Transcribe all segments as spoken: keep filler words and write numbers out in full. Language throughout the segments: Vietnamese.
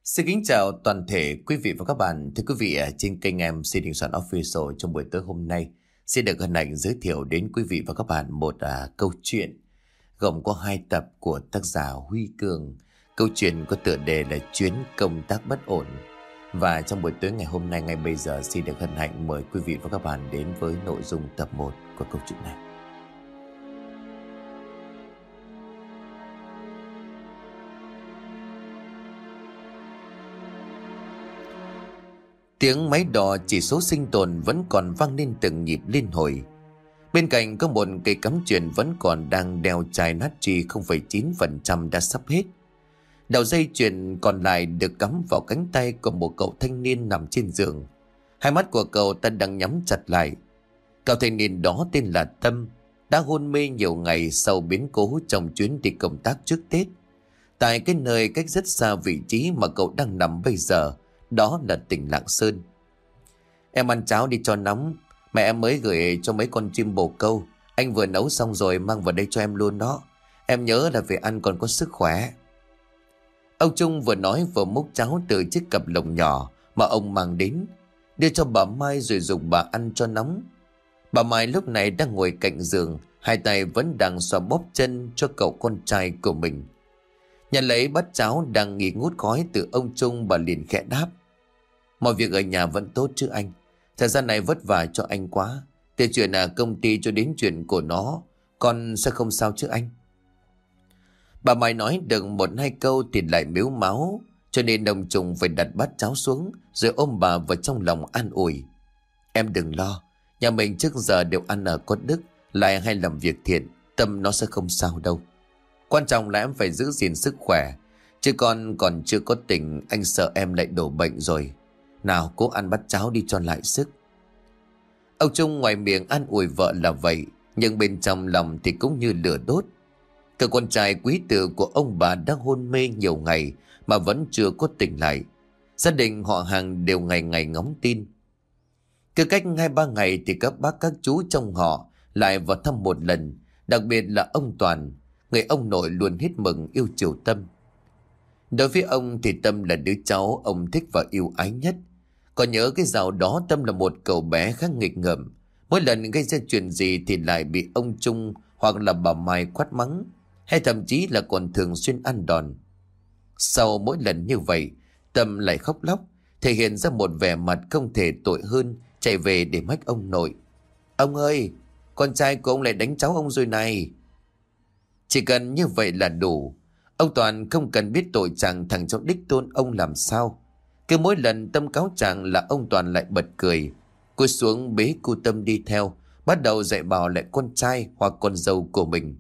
Xin kính chào toàn thể quý vị và các bạn. Thưa quý vị, à, trên kênh em xê Đình Soạn Official trong buổi tối hôm nay xin được hân hạnh giới thiệu đến quý vị và các bạn một à, câu chuyện gồm có hai tập của tác giả Huy Cường. Câu chuyện có tựa đề là Chuyến công tác bất ổn. Và trong buổi tối ngày hôm nay, ngay bây giờ xin được hân hạnh mời quý vị và các bạn đến với nội dung tập một của câu chuyện này. Tiếng máy đo chỉ số sinh tồn vẫn còn vang lên từng nhịp liên hồi. Bên cạnh có một cây cắm chuyền vẫn còn đang đeo chai natri không phẩy chín phần trăm đã sắp hết. Đầu dây chuyền còn lại được cắm vào cánh tay của một cậu thanh niên nằm trên giường. Hai mắt của cậu ta đang nhắm chặt lại. Cậu thanh niên đó tên là Tâm, đã hôn mê nhiều ngày sau biến cố trong chuyến đi công tác trước Tết. Tại cái nơi cách rất xa vị trí mà cậu đang nằm bây giờ, đó là tỉnh Lạng Sơn. Em ăn cháo đi cho nóng. Mẹ em mới gửi cho mấy con chim bồ câu. Anh vừa nấu xong rồi mang vào đây cho em luôn đó. Em nhớ là về ăn còn có sức khỏe. Ông Trung vừa nói vừa múc cháo từ chiếc cặp lồng nhỏ mà ông mang đến, đưa cho bà Mai rồi dùng bà ăn cho nóng. Bà Mai lúc này đang ngồi cạnh giường, hai tay vẫn đang xoa bóp chân cho cậu con trai của mình. Nhận lấy bát cháo đang nghi ngút khói từ ông Trung, bà liền khẽ đáp: Mọi việc ở nhà vẫn tốt chứ anh? Thời gian này vất vả cho anh quá. Từ chuyện à công ty cho đến chuyện của nó, con sẽ không sao chứ anh? Bà Mai nói được một hai câu thì lại mếu máu, cho nên ông Trung phải đặt bát cháo xuống rồi ôm bà vào trong lòng an ủi: Em đừng lo, nhà mình trước giờ đều ăn ở có đức, lại hay làm việc thiện, Tâm nó sẽ không sao đâu. Quan trọng là em phải giữ gìn sức khỏe, chứ con còn chưa có tỉnh, anh sợ em lại đổ bệnh rồi. Nào cố ăn bát cháo đi cho lại sức. Ông Trung ngoài miệng an ủi vợ là vậy, nhưng bên trong lòng thì cũng như lửa đốt. Cậu con trai quý tử của ông bà đã hôn mê nhiều ngày mà vẫn chưa có tỉnh lại. Gia đình họ hàng đều ngày ngày ngóng tin. Cứ cách hai ba ngày thì các bác các chú trong họ lại vào thăm một lần, đặc biệt là ông Toàn, người ông nội luôn hết mừng yêu chiều Tâm. Đối với ông thì Tâm là đứa cháu ông thích và yêu ái nhất. Còn nhớ cái dạo đó Tâm là một cậu bé khá nghịch ngợm. Mỗi lần gây ra chuyện gì thì lại bị ông Trung hoặc là bà Mai quát mắng, hay thậm chí là còn thường xuyên ăn đòn. Sau mỗi lần như vậy, Tâm lại khóc lóc, thể hiện ra một vẻ mặt không thể tội hơn, chạy về để mách ông nội: Ông ơi, con trai của ông lại đánh cháu ông rồi này. Chỉ cần như vậy là đủ. Ông Toàn không cần biết tội trạng thằng cháu đích tôn ông làm sao. Cứ mỗi lần Tâm cáo trạng là ông Toàn lại bật cười, cúi xuống bế cô Tâm đi theo, bắt đầu dạy bảo lại con trai hoặc con dâu của mình.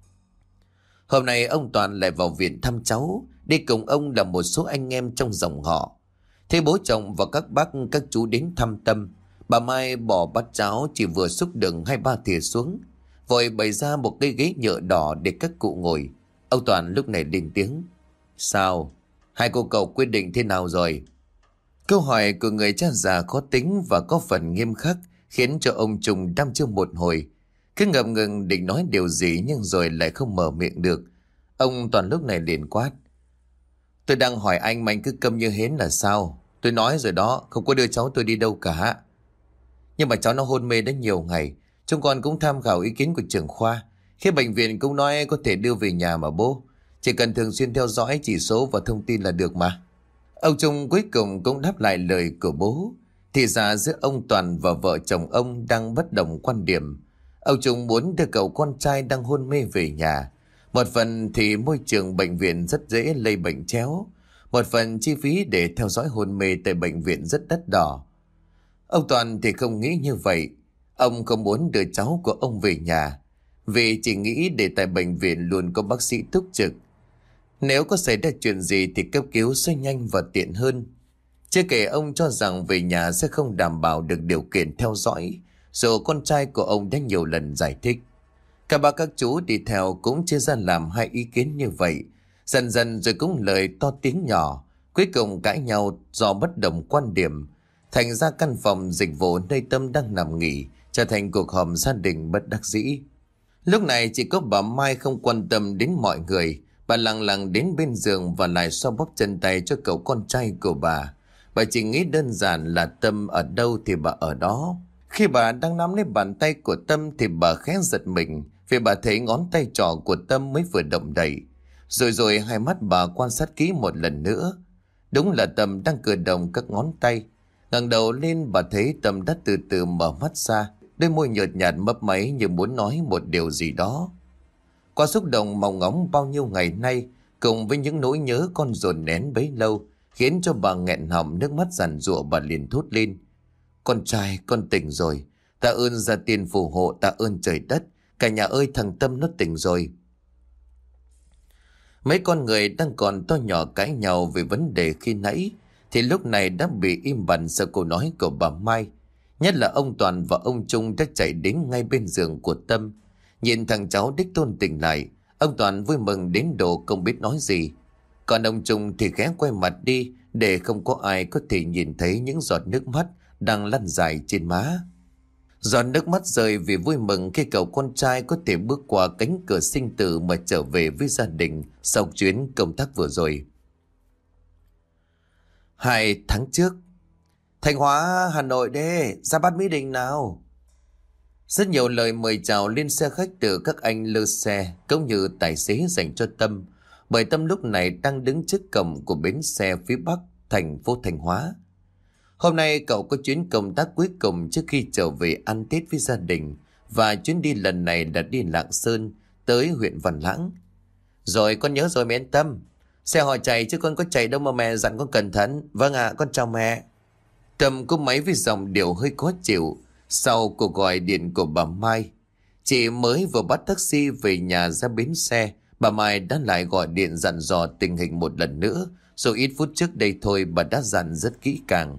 Hôm nay ông Toàn lại vào viện thăm cháu, đi cùng ông là một số anh em trong dòng họ. Thế bố chồng và các bác các chú đến thăm Tâm, bà Mai bỏ bát cháo chỉ vừa xúc đựng hai ba thìa xuống, vội bày ra một cái ghế nhựa đỏ để các cụ ngồi. Ông Toàn lúc này lên tiếng: Sao? Hai cô cậu quyết định thế nào rồi? Câu hỏi của người cha già khó tính và có phần nghiêm khắc khiến cho ông Trung đăm chiêu một hồi. Cứ ngập ngừng định nói điều gì nhưng rồi lại không mở miệng được. Ông Toàn lúc này liền quát: Tôi đang hỏi anh mà anh cứ câm như hến là sao? Tôi nói rồi đó, không có đưa cháu tôi đi đâu cả. Nhưng mà cháu nó hôn mê đã nhiều ngày. Chúng con cũng tham khảo ý kiến của trưởng khoa. Khi bệnh viện cũng nói có thể đưa về nhà mà bố. Chỉ cần thường xuyên theo dõi chỉ số và thông tin là được mà. Ông Trung cuối cùng cũng đáp lại lời của bố. Thì ra giữa ông Toàn và vợ chồng ông đang bất đồng quan điểm. Ông Trung muốn đưa cậu con trai đang hôn mê về nhà. Một phần thì môi trường bệnh viện rất dễ lây bệnh chéo. Một phần chi phí để theo dõi hôn mê tại bệnh viện rất đắt đỏ. Ông Toàn thì không nghĩ như vậy. Ông không muốn đưa cháu của ông về nhà, vì chỉ nghĩ để tại bệnh viện luôn có bác sĩ túc trực. Nếu có xảy ra chuyện gì thì cấp cứu sẽ nhanh và tiện hơn. Chưa kể ông cho rằng về nhà sẽ không đảm bảo được điều kiện theo dõi, dù con trai của ông đã nhiều lần giải thích. Cả ba các chú đi theo cũng chia ra làm hai ý kiến như vậy. Dần dần rồi cũng lời to tiếng nhỏ, cuối cùng cãi nhau do bất đồng quan điểm. Thành ra căn phòng dịch vụ nơi Tâm đang nằm nghỉ trở thành cuộc họp gia đình bất đắc dĩ. Lúc này chỉ có bà Mai không quan tâm đến mọi người. Bà lặng lặng đến bên giường và lại xoa bóp chân tay cho cậu con trai của bà. Bà chỉ nghĩ đơn giản là Tâm ở đâu thì bà ở đó. Khi bà đang nắm lấy bàn tay của Tâm thì bà khẽ giật mình, vì bà thấy ngón tay trỏ của Tâm mới vừa động đậy. Rồi rồi hai mắt bà quan sát kỹ một lần nữa. Đúng là Tâm đang cử động các ngón tay. Ngẩng đầu lên bà thấy Tâm đã từ từ mở mắt ra, đôi môi nhợt nhạt mấp máy như muốn nói một điều gì đó. Qua xúc động mong ngóng bao nhiêu ngày nay, cùng với những nỗi nhớ con dồn nén bấy lâu, khiến cho bà nghẹn họng nước mắt giàn giụa. Bà liền thốt lên: "Con trai, con tỉnh rồi. Tạ ơn gia tiên phù hộ, tạ ơn trời đất. Cả nhà ơi, thằng Tâm nó tỉnh rồi." Mấy con người đang còn to nhỏ cãi nhau về vấn đề khi nãy thì lúc này đã bị im bặt sau câu nói của bà Mai. Nhất là ông Toàn và ông Trung đã chạy đến ngay bên giường của Tâm. Nhìn thằng cháu đích tôn tỉnh lại, ông Toàn vui mừng đến độ không biết nói gì. Còn ông Trung thì khẽ quay mặt đi để không có ai có thể nhìn thấy những giọt nước mắt đang lăn dài trên má. Giọt nước mắt rơi vì vui mừng khi cậu con trai có thể bước qua cánh cửa sinh tử mà trở về với gia đình sau chuyến công tác vừa rồi. Hai tháng trước, Thanh Hóa, Hà Nội đê, ra bắt Mỹ Đình nào. Rất nhiều lời mời chào lên xe khách từ các anh lơ xe cũng như tài xế dành cho Tâm, bởi Tâm lúc này đang đứng trước cổng của bến xe phía bắc thành phố Thanh Hóa. Hôm nay cậu có chuyến công tác cuối cùng trước khi trở về ăn Tết với gia đình, và chuyến đi lần này là đi Lạng Sơn tới huyện Văn Lãng. Rồi con nhớ rồi mẹ yên tâm. Xe họ chạy chứ con có chạy đâu mà mẹ dặn con cẩn thận. Vâng ạ, con chào mẹ. Tâm cúp máy với giọng điệu hơi khó chịu sau cuộc gọi điện của bà Mai. Chị mới vừa bắt taxi về nhà ra bến xe, bà Mai đã lại gọi điện dặn dò tình hình một lần nữa. Rồi ít phút trước đây thôi bà đã dặn rất kỹ càng.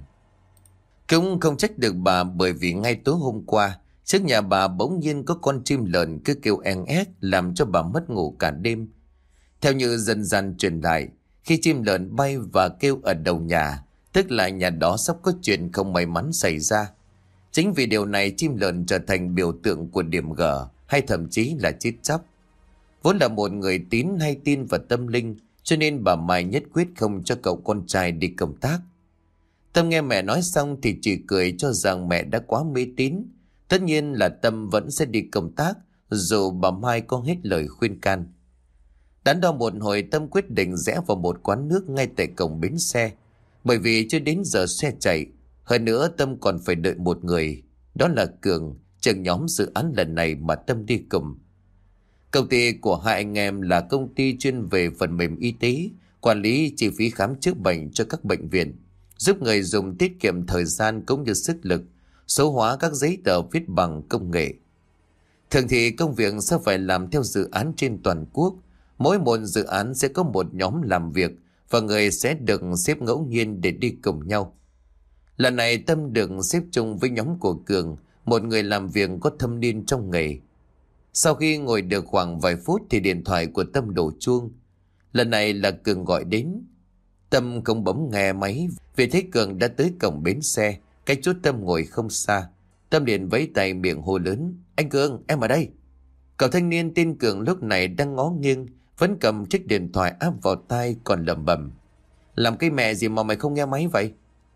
Cũng không trách được bà, bởi vì ngay tối hôm qua trước nhà bà bỗng nhiên có con chim lợn cứ kêu en ét làm cho bà mất ngủ cả đêm. Theo như dân gian truyền lại, khi chim lợn bay và kêu ở đầu nhà, tức là nhà đó sắp có chuyện không may mắn xảy ra. Chính vì điều này chim lợn trở thành biểu tượng của điểm gở hay thậm chí là chết chóc. Vốn là một người tín hay tin vào tâm linh, cho nên bà Mai nhất quyết không cho cậu con trai đi công tác. Tâm nghe mẹ nói xong thì chỉ cười cho rằng mẹ đã quá mê tín. Tất nhiên là Tâm vẫn sẽ đi công tác dù bà Mai có hết lời khuyên can. Đắn đo một hồi, Tâm quyết định rẽ vào một quán nước ngay tại cổng bến xe, bởi vì chưa đến giờ xe chạy. Hơn nữa Tâm còn phải đợi một người, đó là Cường, trưởng nhóm dự án lần này mà Tâm đi cùng. Công ty của hai anh em là công ty chuyên về phần mềm y tế, quản lý chi phí khám chữa bệnh cho các bệnh viện, giúp người dùng tiết kiệm thời gian cũng như sức lực, số hóa các giấy tờ viết bằng công nghệ. Thường thì công việc sẽ phải làm theo dự án trên toàn quốc. Mỗi một dự án sẽ có một nhóm làm việc và người sẽ được xếp ngẫu nhiên để đi cùng nhau. Lần này Tâm được xếp chung với nhóm của Cường, một người làm việc có thâm niên trong nghề. Sau khi ngồi được khoảng vài phút thì điện thoại của Tâm đổ chuông. Lần này là Cường gọi đến. Tâm không bấm nghe máy vì thấy Cường đã tới cổng bến xe, cách chỗ Tâm ngồi không xa. Tâm liền vẫy tay miệng hô lớn: "Anh Cường, em ở đây." Cậu thanh niên tên Cường lúc này đang ngó nghiêng, vẫn cầm chiếc điện thoại áp vào tai còn lẩm bẩm: "Làm cái mẹ gì mà mày không nghe máy vậy?"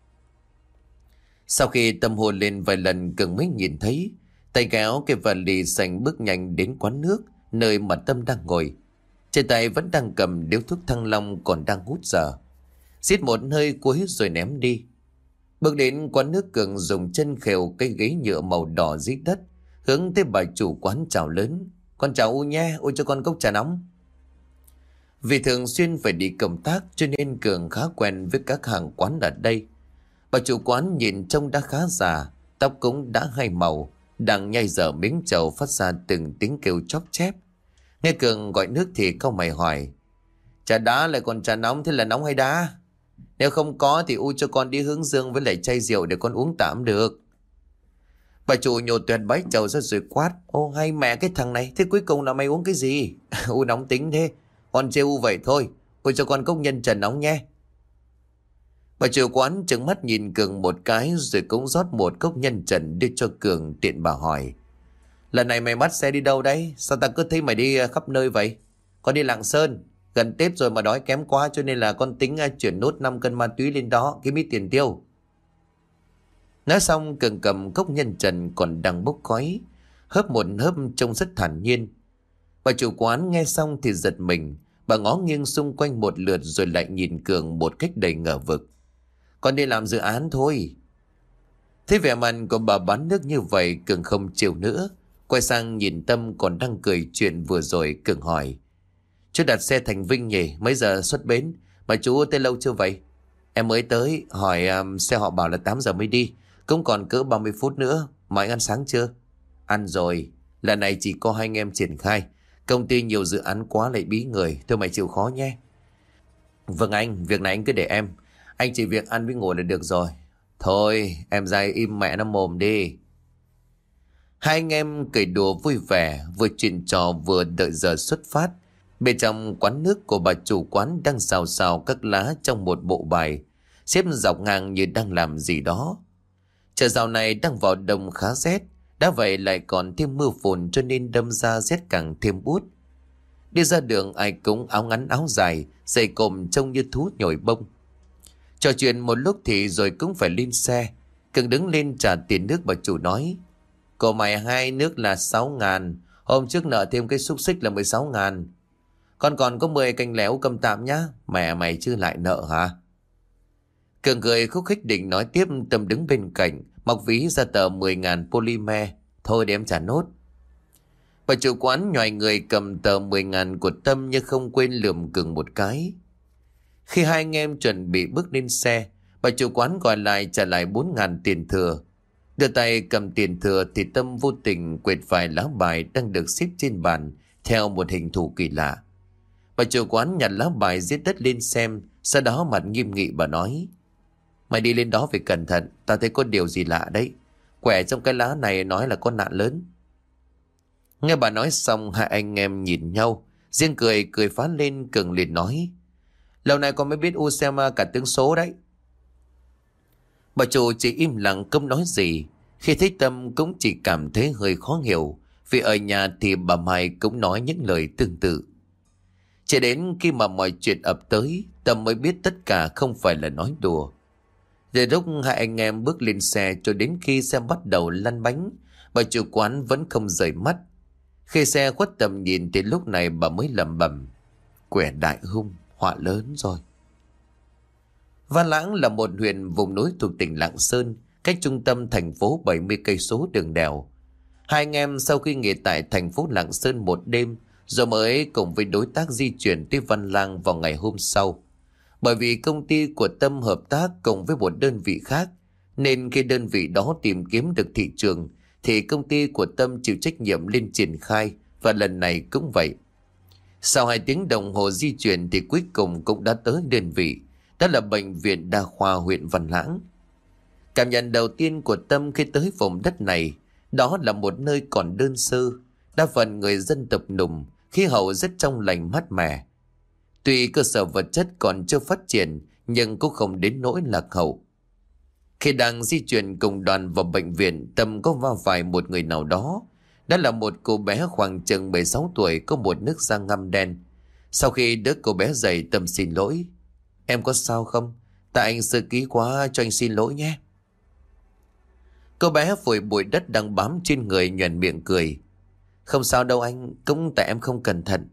Sau khi Tâm hô lên vài lần, Cường mới nhìn thấy, tay kéo cái vali xanh bước nhanh đến quán nước nơi mà Tâm đang ngồi. Trên tay vẫn đang cầm điếu thuốc Thăng Long còn đang hút dở. Xít một hơi cuối rồi ném đi. Bước đến quán nước, Cường dùng chân khều cây ghế nhựa màu đỏ dưới đất, hướng tới bà chủ quán chào lớn: "Con chào U nhé, U cho con cốc trà nóng." Vì thường xuyên phải đi công tác cho nên Cường khá quen với các hàng quán ở đây. Bà chủ quán nhìn trông đã khá già, tóc cũng đã hai màu, đang nhai dở miếng trầu phát ra từng tiếng kêu chóp chép. Nghe Cường gọi nước thì cau mày hỏi: "Trà đá lại còn trà nóng, thế là nóng hay đá? Nếu không có thì U cho con đi hướng dương với lại chai rượu để con uống tạm được." Bà chủ nhổ tuyệt bái chầu ra rồi quát: "Ô hay mẹ cái thằng này, thế cuối cùng là mày uống cái gì?" "U nóng tính thế, con trêu U vậy thôi, U cho con cốc nhân trần nóng nhé." Bà chủ quán trừng mắt nhìn Cường một cái rồi cũng rót một cốc nhân trần đưa cho Cường, tiện bà hỏi: "Lần này mày bắt xe đi đâu đấy? Sao ta cứ thấy mày đi khắp nơi vậy?" "Con đi Lạng Sơn." Gần Tết rồi mà đói kém quá, cho nên là con tính uh, chuyển nốt năm cân ma túy lên đó, kiếm ít tiền tiêu. Nói xong Cường cầm cốc nhân trần còn đang bốc khói, hớp một hớp trông rất thản nhiên. Bà chủ quán nghe xong thì giật mình. Bà ngó nghiêng xung quanh một lượt rồi lại nhìn Cường một cách đầy ngờ vực. Con đi làm dự án thôi. Thấy vẻ mặt của bà bán nước như vậy, Cường không chịu nữa. Quay sang nhìn Tâm còn đang cười chuyện vừa rồi. Cường hỏi: Chú đặt xe thành Vinh nhỉ? Mấy giờ xuất bến? Mà chú tới lâu chưa vậy? Em mới tới. Hỏi um, xe họ bảo là tám giờ mới đi. Cũng còn cỡ ba mươi phút nữa. Mà anh ăn sáng chưa? Ăn rồi. Lần này chỉ có hai anh em triển khai. Công ty nhiều dự án quá lại bí người. Thôi mày chịu khó nhé. Vâng anh, việc này anh cứ để em. Anh chỉ việc ăn với ngủ là được rồi. Thôi em ra im mẹ nó mồm đi. Hai anh em cười đùa vui vẻ, vừa chuyện trò vừa đợi giờ xuất phát. Bên trong quán nước của bà chủ quán đang xào xào các lá trong một bộ bài, xếp dọc ngang như đang làm gì đó. Chợ dạo này đang vào đông khá rét, đã vậy lại còn thêm mưa phùn cho nên đâm ra rét càng thêm buốt. Đi ra đường ai cũng áo ngắn áo dài, giày cộm trông như thú nhồi bông. Trò chuyện một lúc thì rồi cũng phải lên xe. Cường đứng lên trả tiền nước, bà chủ nói: Cô mày hai nước là sáu ngàn. Hôm trước nợ thêm cái xúc xích là mười sáu ngàn. Con còn có mười canh léo cầm tạm nhá. Mẹ mày chứ lại nợ hả? Cường cười khúc khích định nói tiếp. Tâm đứng bên cạnh móc ví ra tờ mười ngàn polymer. Thôi để em trả nốt. Bà chủ quán nhoài người cầm tờ mười ngàn của Tâm nhưng không quên lườm Cường một cái. Khi hai anh em chuẩn bị bước lên xe, bà chủ quán gọi lại trả lại bốn ngàn tiền thừa. Đưa tay cầm tiền thừa thì Tâm vô tình quệt vài lá bài đang được xếp trên bàn theo một hình thù kỳ lạ. Bà chủ quán nhặt lá bài giết đất lên xem, sau đó mặt nghiêm nghị bà nói: Mày đi lên đó phải cẩn thận, tao thấy có điều gì lạ đấy. Quẻ trong cái lá này nói là có nạn lớn. Nghe bà nói xong, hai anh em nhìn nhau, riêng cười cười phá lên. Cường liền nói: Lâu nay con mới biết u xem cả tướng số đấy. Bà chủ chỉ im lặng không nói gì. Khi thấy Tâm cũng chỉ cảm thấy hơi khó hiểu, vì ở nhà thì bà Mai cũng nói những lời tương tự. Chỉ đến khi mà mọi chuyện ập tới, Tâm mới biết tất cả không phải là nói đùa. Để lúc hai anh em bước lên xe cho đến khi xe bắt đầu lăn bánh, bà chủ quán vẫn không rời mắt. Khi xe khuất tầm nhìn thì lúc này bà mới lẩm bẩm: Quẻ đại hung, họa lớn rồi. Văn Lãng là một huyện vùng núi thuộc tỉnh Lạng Sơn, cách trung tâm thành phố bảy mươi cây số đường đèo. Hai anh em sau khi nghỉ tại thành phố Lạng Sơn một đêm, rồi mới cùng với đối tác di chuyển tới Văn Lang vào ngày hôm sau. Bởi vì công ty của Tâm hợp tác cùng với một đơn vị khác, nên khi đơn vị đó tìm kiếm được thị trường, thì công ty của Tâm chịu trách nhiệm lên triển khai, và lần này cũng vậy. Sau hai tiếng đồng hồ di chuyển thì cuối cùng cũng đã tới đơn vị, đó là Bệnh viện Đa khoa huyện Văn Lãng. Cảm nhận đầu tiên của Tâm khi tới vùng đất này, đó là một nơi còn đơn sơ, đa phần người dân tộc nùng, khí hậu rất trong lành mát mẻ. Tuy cơ sở vật chất còn chưa phát triển, nhưng cũng không đến nỗi lạc hậu. Khi đang di chuyển cùng đoàn vào bệnh viện, Tâm có va phải một người nào đó. Đó là một cô bé khoảng chừng mười sáu tuổi, có một nước da ngăm đen. Sau khi đỡ cô bé dậy, Tâm xin lỗi: Em có sao không? Tại anh sơ ký quá, cho anh xin lỗi nhé. Cô bé phủi bụi đất đang bám trên người, nhoẻn miệng cười: Không sao đâu anh, cũng tại em không cẩn thận.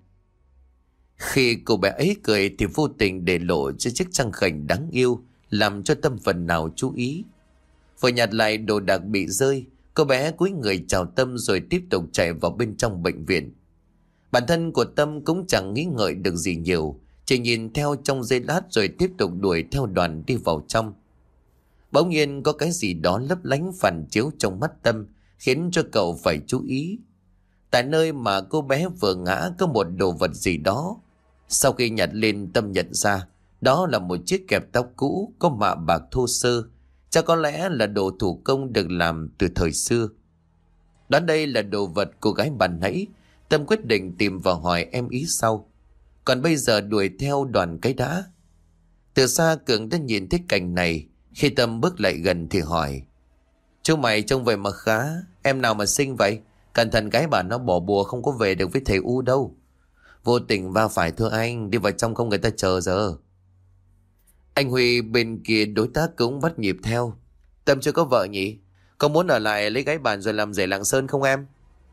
Khi cô bé ấy cười thì vô tình để lộ cho chiếc răng khểnh đáng yêu, làm cho Tâm phần nào chú ý. Vừa nhặt lại đồ đạc bị rơi, cô bé cúi người chào Tâm rồi tiếp tục chạy vào bên trong bệnh viện. Bản thân của Tâm cũng chẳng nghĩ ngợi được gì nhiều, chỉ nhìn theo trong giây lát rồi tiếp tục đuổi theo đoàn đi vào trong. Bỗng nhiên có cái gì đó lấp lánh phản chiếu trong mắt Tâm, khiến cho cậu phải chú ý. Tại nơi mà cô bé vừa ngã có một đồ vật gì đó. Sau khi nhặt lên, Tâm nhận ra đó là một chiếc kẹp tóc cũ có mạ bạc thô sơ, chắc có lẽ là đồ thủ công được làm từ thời xưa. Đoán đây là đồ vật cô gái bàn nãy, Tâm quyết định tìm và hỏi em ý sau. Còn bây giờ đuổi theo đoàn cái đã. Từ xa Cường đã nhìn thấy cảnh này. Khi Tâm bước lại gần thì hỏi: Chú mày trông vậy mà khá, em nào mà xinh vậy? Cẩn thận cái bà nó bỏ bùa không có về được với thầy U đâu. Vô tình va phải thưa anh. Đi vào trong không người ta chờ giờ. Anh Huy bên kia đối tác cũng bắt nhịp theo. Tâm chưa có vợ nhỉ? Có muốn ở lại lấy gái bàn rồi làm rể Lạng Sơn không em?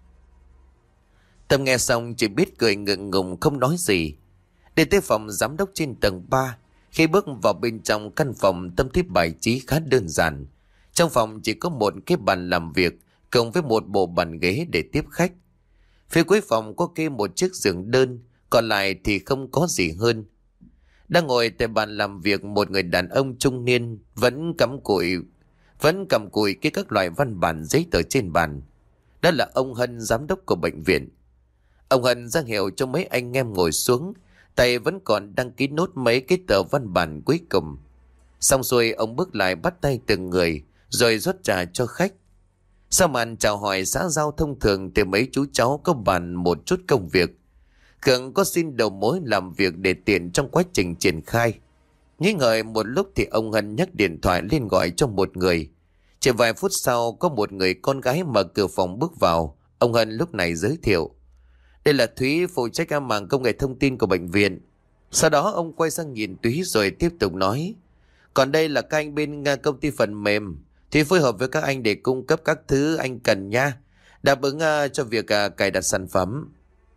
Tâm nghe xong chỉ biết cười ngượng ngùng không nói gì. Đi tới phòng giám đốc trên tầng ba. Khi bước vào bên trong căn phòng, Tâm thấy bài trí khá đơn giản. Trong phòng chỉ có một cái bàn làm việc cộng với một bộ bàn ghế để tiếp khách. Phía cuối phòng có kê một chiếc giường đơn, còn lại thì không có gì hơn. Đang ngồi tại bàn làm việc, một người đàn ông trung niên vẫn cắm cụi vẫn cầm cùi cái các loại văn bản giấy tờ trên bàn. Đó là ông Hân, giám đốc của bệnh viện. Ông Hân ra hiệu cho mấy anh em ngồi xuống, tay vẫn còn đăng ký nốt mấy cái tờ văn bản cuối cùng. Xong xuôi ông bước lại bắt tay từng người rồi rót trà cho khách. Sau màn chào hỏi xã giao thông thường thì mấy chú cháu có bàn một chút công việc. Cường có xin đầu mối làm việc để tiện trong quá trình triển khai. Nghĩ ngợi một lúc thì ông Hân nhấc điện thoại lên gọi cho một người. Chỉ vài phút sau có một người con gái mở cửa phòng bước vào. Ông Hân lúc này giới thiệu: đây là Thúy, phụ trách mảng công nghệ thông tin của bệnh viện. Sau đó ông quay sang nhìn Thúy rồi tiếp tục nói: còn đây là các anh bên công ty phần mềm. Thúy phối hợp với các anh để cung cấp các thứ anh cần nha, đáp ứng uh, cho việc uh, cài đặt sản phẩm.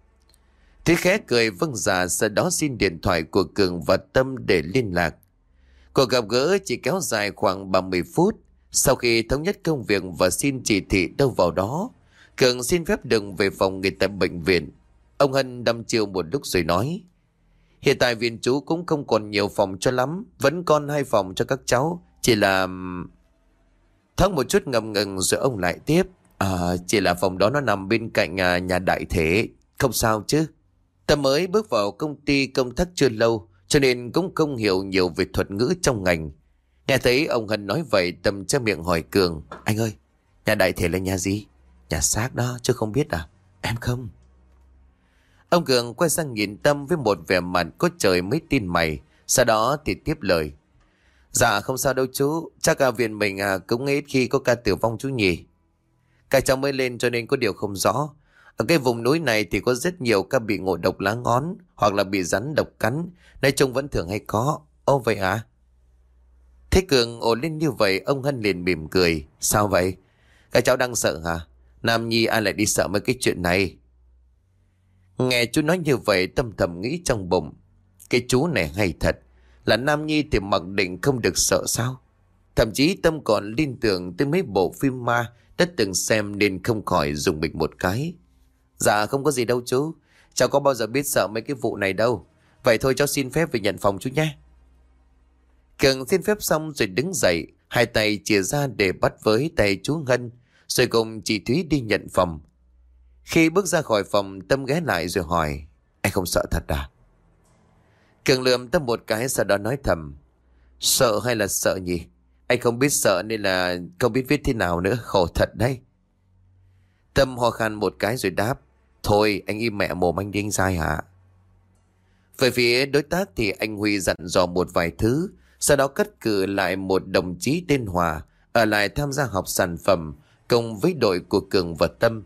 Thúy khẽ cười vâng dạ, sau đó xin điện thoại của Cường và Tâm để liên lạc. Cuộc gặp gỡ chỉ kéo dài khoảng ba mươi phút. Sau khi thống nhất công việc và xin chỉ thị đâu vào đó, Cường xin phép đừng về phòng nghỉ tại bệnh viện. Ông Hân đăm chiêu một lúc rồi nói: hiện tại viện chú cũng không còn nhiều phòng cho lắm, vẫn còn hai phòng cho các cháu, chỉ là... Thoáng một chút ngập ngừng rồi ông lại tiếp: à, chỉ là phòng đó nó nằm bên cạnh nhà, nhà đại thể, không sao chứ. Ta mới bước vào công ty công tác chưa lâu, cho nên cũng không hiểu nhiều về thuật ngữ trong ngành. Nghe thấy ông Hân nói vậy, Tâm che miệng hỏi Cường: anh ơi, nhà đại thể là nhà gì? Nhà xác đó chứ không biết à? Em không. Ông Cường quay sang nhìn Tâm với một vẻ mặt có trời mới tin mày. Sau đó thì tiếp lời: dạ không sao đâu chú, chắc à, viện mình à, cũng ít khi có ca tử vong chú nhỉ. Các cháu mới lên cho nên có điều không rõ. Ở cái vùng núi này thì có rất nhiều ca bị ngộ độc lá ngón hoặc là bị rắn độc cắn, nói chung vẫn thường hay có. Ô vậy à? Thế Cường ồ lên như vậy, ông Hân liền mỉm cười: sao vậy? Các cháu đang sợ hả? Nam nhi ai lại đi sợ mấy cái chuyện này? Nghe chú nói như vậy, Tâm thầm nghĩ trong bụng: cái chú này hay thật, là nam nhi thì mặc định không được sợ sao? Thậm chí Tâm còn liên tưởng tới mấy bộ phim ma đã từng xem nên không khỏi dùng mình một cái. Dạ không có gì đâu chú, cháu có bao giờ biết sợ mấy cái vụ này đâu. Vậy thôi cháu xin phép về nhận phòng chú nhé. Cường xin phép xong rồi đứng dậy, hai tay chìa ra để bắt với tay chú Hân, rồi cùng chị Thúy đi nhận phòng. Khi bước ra khỏi phòng, Tâm ghé lại rồi hỏi: anh không sợ thật à? Cường lườm Tâm một cái, sau đó nói thầm: sợ hay là sợ nhỉ? Anh không biết sợ nên là không biết viết thế nào nữa, khổ thật đấy. Tâm ho khan một cái rồi đáp: thôi anh im mẹ mồm anh đi anh dai hả? Về phía đối tác thì anh Huy dặn dò một vài thứ, sau đó cất cử lại một đồng chí tên Hòa ở lại tham gia học sản phẩm cùng với đội của Cường và Tâm.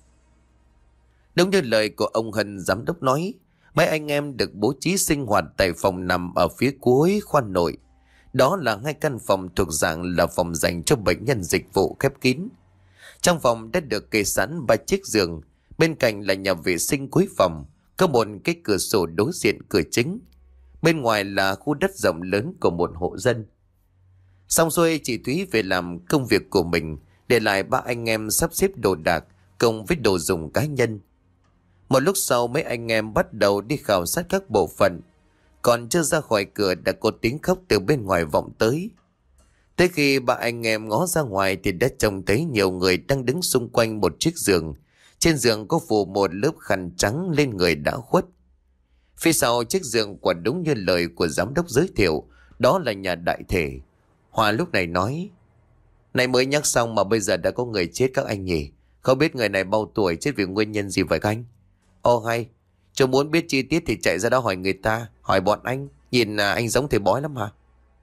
Đúng như lời của ông Hân giám đốc nói, mấy anh em được bố trí sinh hoạt tại phòng nằm ở phía cuối khoa nội. Đó là hai căn phòng thuộc dạng là phòng dành cho bệnh nhân dịch vụ khép kín. Trong phòng đã được kê sẵn ba chiếc giường, bên cạnh là nhà vệ sinh cuối phòng, có một cái cửa sổ đối diện cửa chính. Bên ngoài là khu đất rộng lớn của một hộ dân. Xong xuôi chị Thúy về làm công việc của mình, để lại ba anh em sắp xếp đồ đạc cùng với đồ dùng cá nhân. Một lúc sau mấy anh em bắt đầu đi khảo sát các bộ phận. Còn chưa ra khỏi cửa đã có tiếng khóc từ bên ngoài vọng tới. Tới khi ba anh em ngó ra ngoài thì đã trông thấy nhiều người đang đứng xung quanh một chiếc giường. Trên giường có phủ một lớp khăn trắng lên người đã khuất. Phía sau chiếc giường quả đúng như lời của giám đốc giới thiệu, đó là nhà đại thể. Hòa lúc này nói: này mới nhắc xong mà bây giờ đã có người chết các anh nhỉ? Không biết người này bao tuổi, chết vì nguyên nhân gì vậy các anh? Ồ hay, chú muốn biết chi tiết thì chạy ra đó hỏi người ta, hỏi bọn anh. Nhìn à, anh giống thầy bói lắm hả?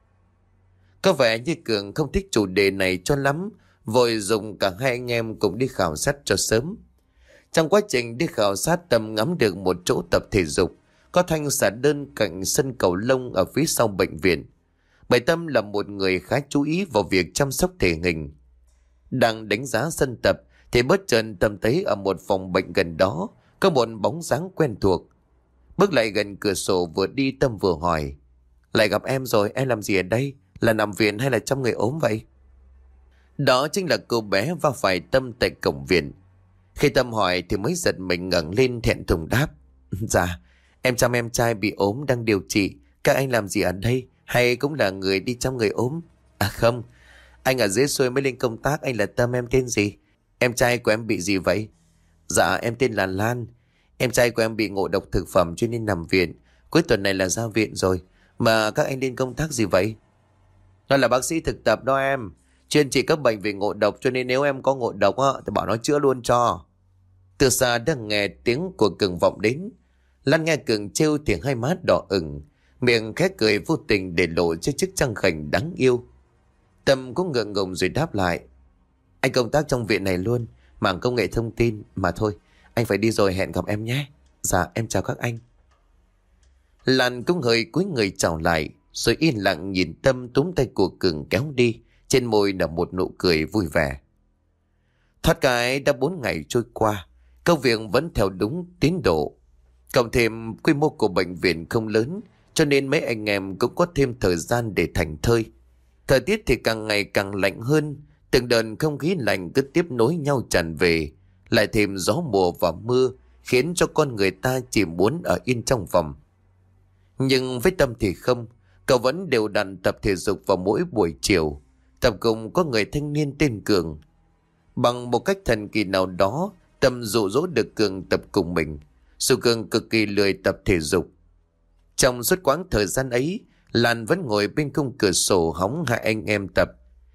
Có vẻ như Cường không thích chủ đề này cho lắm, vội dùng cả hai anh em cùng đi khảo sát cho sớm. Trong quá trình đi khảo sát, Tâm ngắm được một chỗ tập thể dục có thanh xà đơn cạnh sân cầu lông ở phía sau bệnh viện. Bởi Tâm là một người khá chú ý vào việc chăm sóc thể hình. Đang đánh giá sân tập thì bất chợt Tâm thấy ở một phòng bệnh gần đó có một bóng dáng quen thuộc. Bước lại gần cửa sổ vừa đi, Tâm vừa hỏi: lại gặp em rồi, em làm gì ở đây? Là nằm viện hay là trong người ốm vậy? Đó chính là cô bé va phải Tâm tại cổng viện. Khi Tâm hỏi thì mới giật mình ngẩng lên thẹn thùng đáp: dạ, em chăm em trai bị ốm đang điều trị. Các anh làm gì ở đây? Hay cũng là người đi trong người ốm? À không, anh ở dưới xuôi mới lên công tác. Anh là Tâm, em tên gì? Em trai của em bị gì vậy? Dạ em tên là Lan. Em trai của em bị ngộ độc thực phẩm cho nên nằm viện. Cuối tuần này là ra viện rồi. Mà các anh lên công tác gì vậy? Nó là bác sĩ thực tập đó em, chuyên trị các bệnh về ngộ độc, cho nên nếu em có ngộ độc á, thì bảo nó chữa luôn cho. Từ xa đang nghe tiếng của Cường vọng đến. Lan nghe Cường trêu thì hai má đỏ ửng, miệng khẽ cười vô tình để lộ cho chiếc răng khểnh đáng yêu. Tâm cũng ngượng ngùng rồi đáp lại: anh công tác trong viện này luôn, mảng công nghệ thông tin. Mà thôi, anh phải đi rồi, hẹn gặp em nhé. Dạ em chào các anh. Lan cũng hơi cúi người chào lại, rồi yên lặng nhìn Tâm túm tay của Cường kéo đi, trên môi là một nụ cười vui vẻ. Thoát cái đã bốn ngày trôi qua, công việc vẫn theo đúng tiến độ. Cộng thêm quy mô của bệnh viện không lớn, cho nên mấy anh em cũng có thêm thời gian để thảnh thơi. Thời tiết thì càng ngày càng lạnh hơn, từng đợt không khí lạnh cứ tiếp nối nhau tràn về, lại thêm gió mùa và mưa khiến cho con người ta chỉ muốn ở yên trong phòng. Nhưng với Tâm thì không, cậu vẫn đều đặn tập thể dục vào mỗi buổi chiều, tập cùng có người thanh niên tên Cường. Bằng một cách thần kỳ nào đó, Tâm dụ dỗ được Cường tập cùng mình, dù Cường cực kỳ lười tập thể dục. Trong suốt quãng thời gian ấy, Lan vẫn ngồi bên khung cửa sổ hóng hai anh em tập.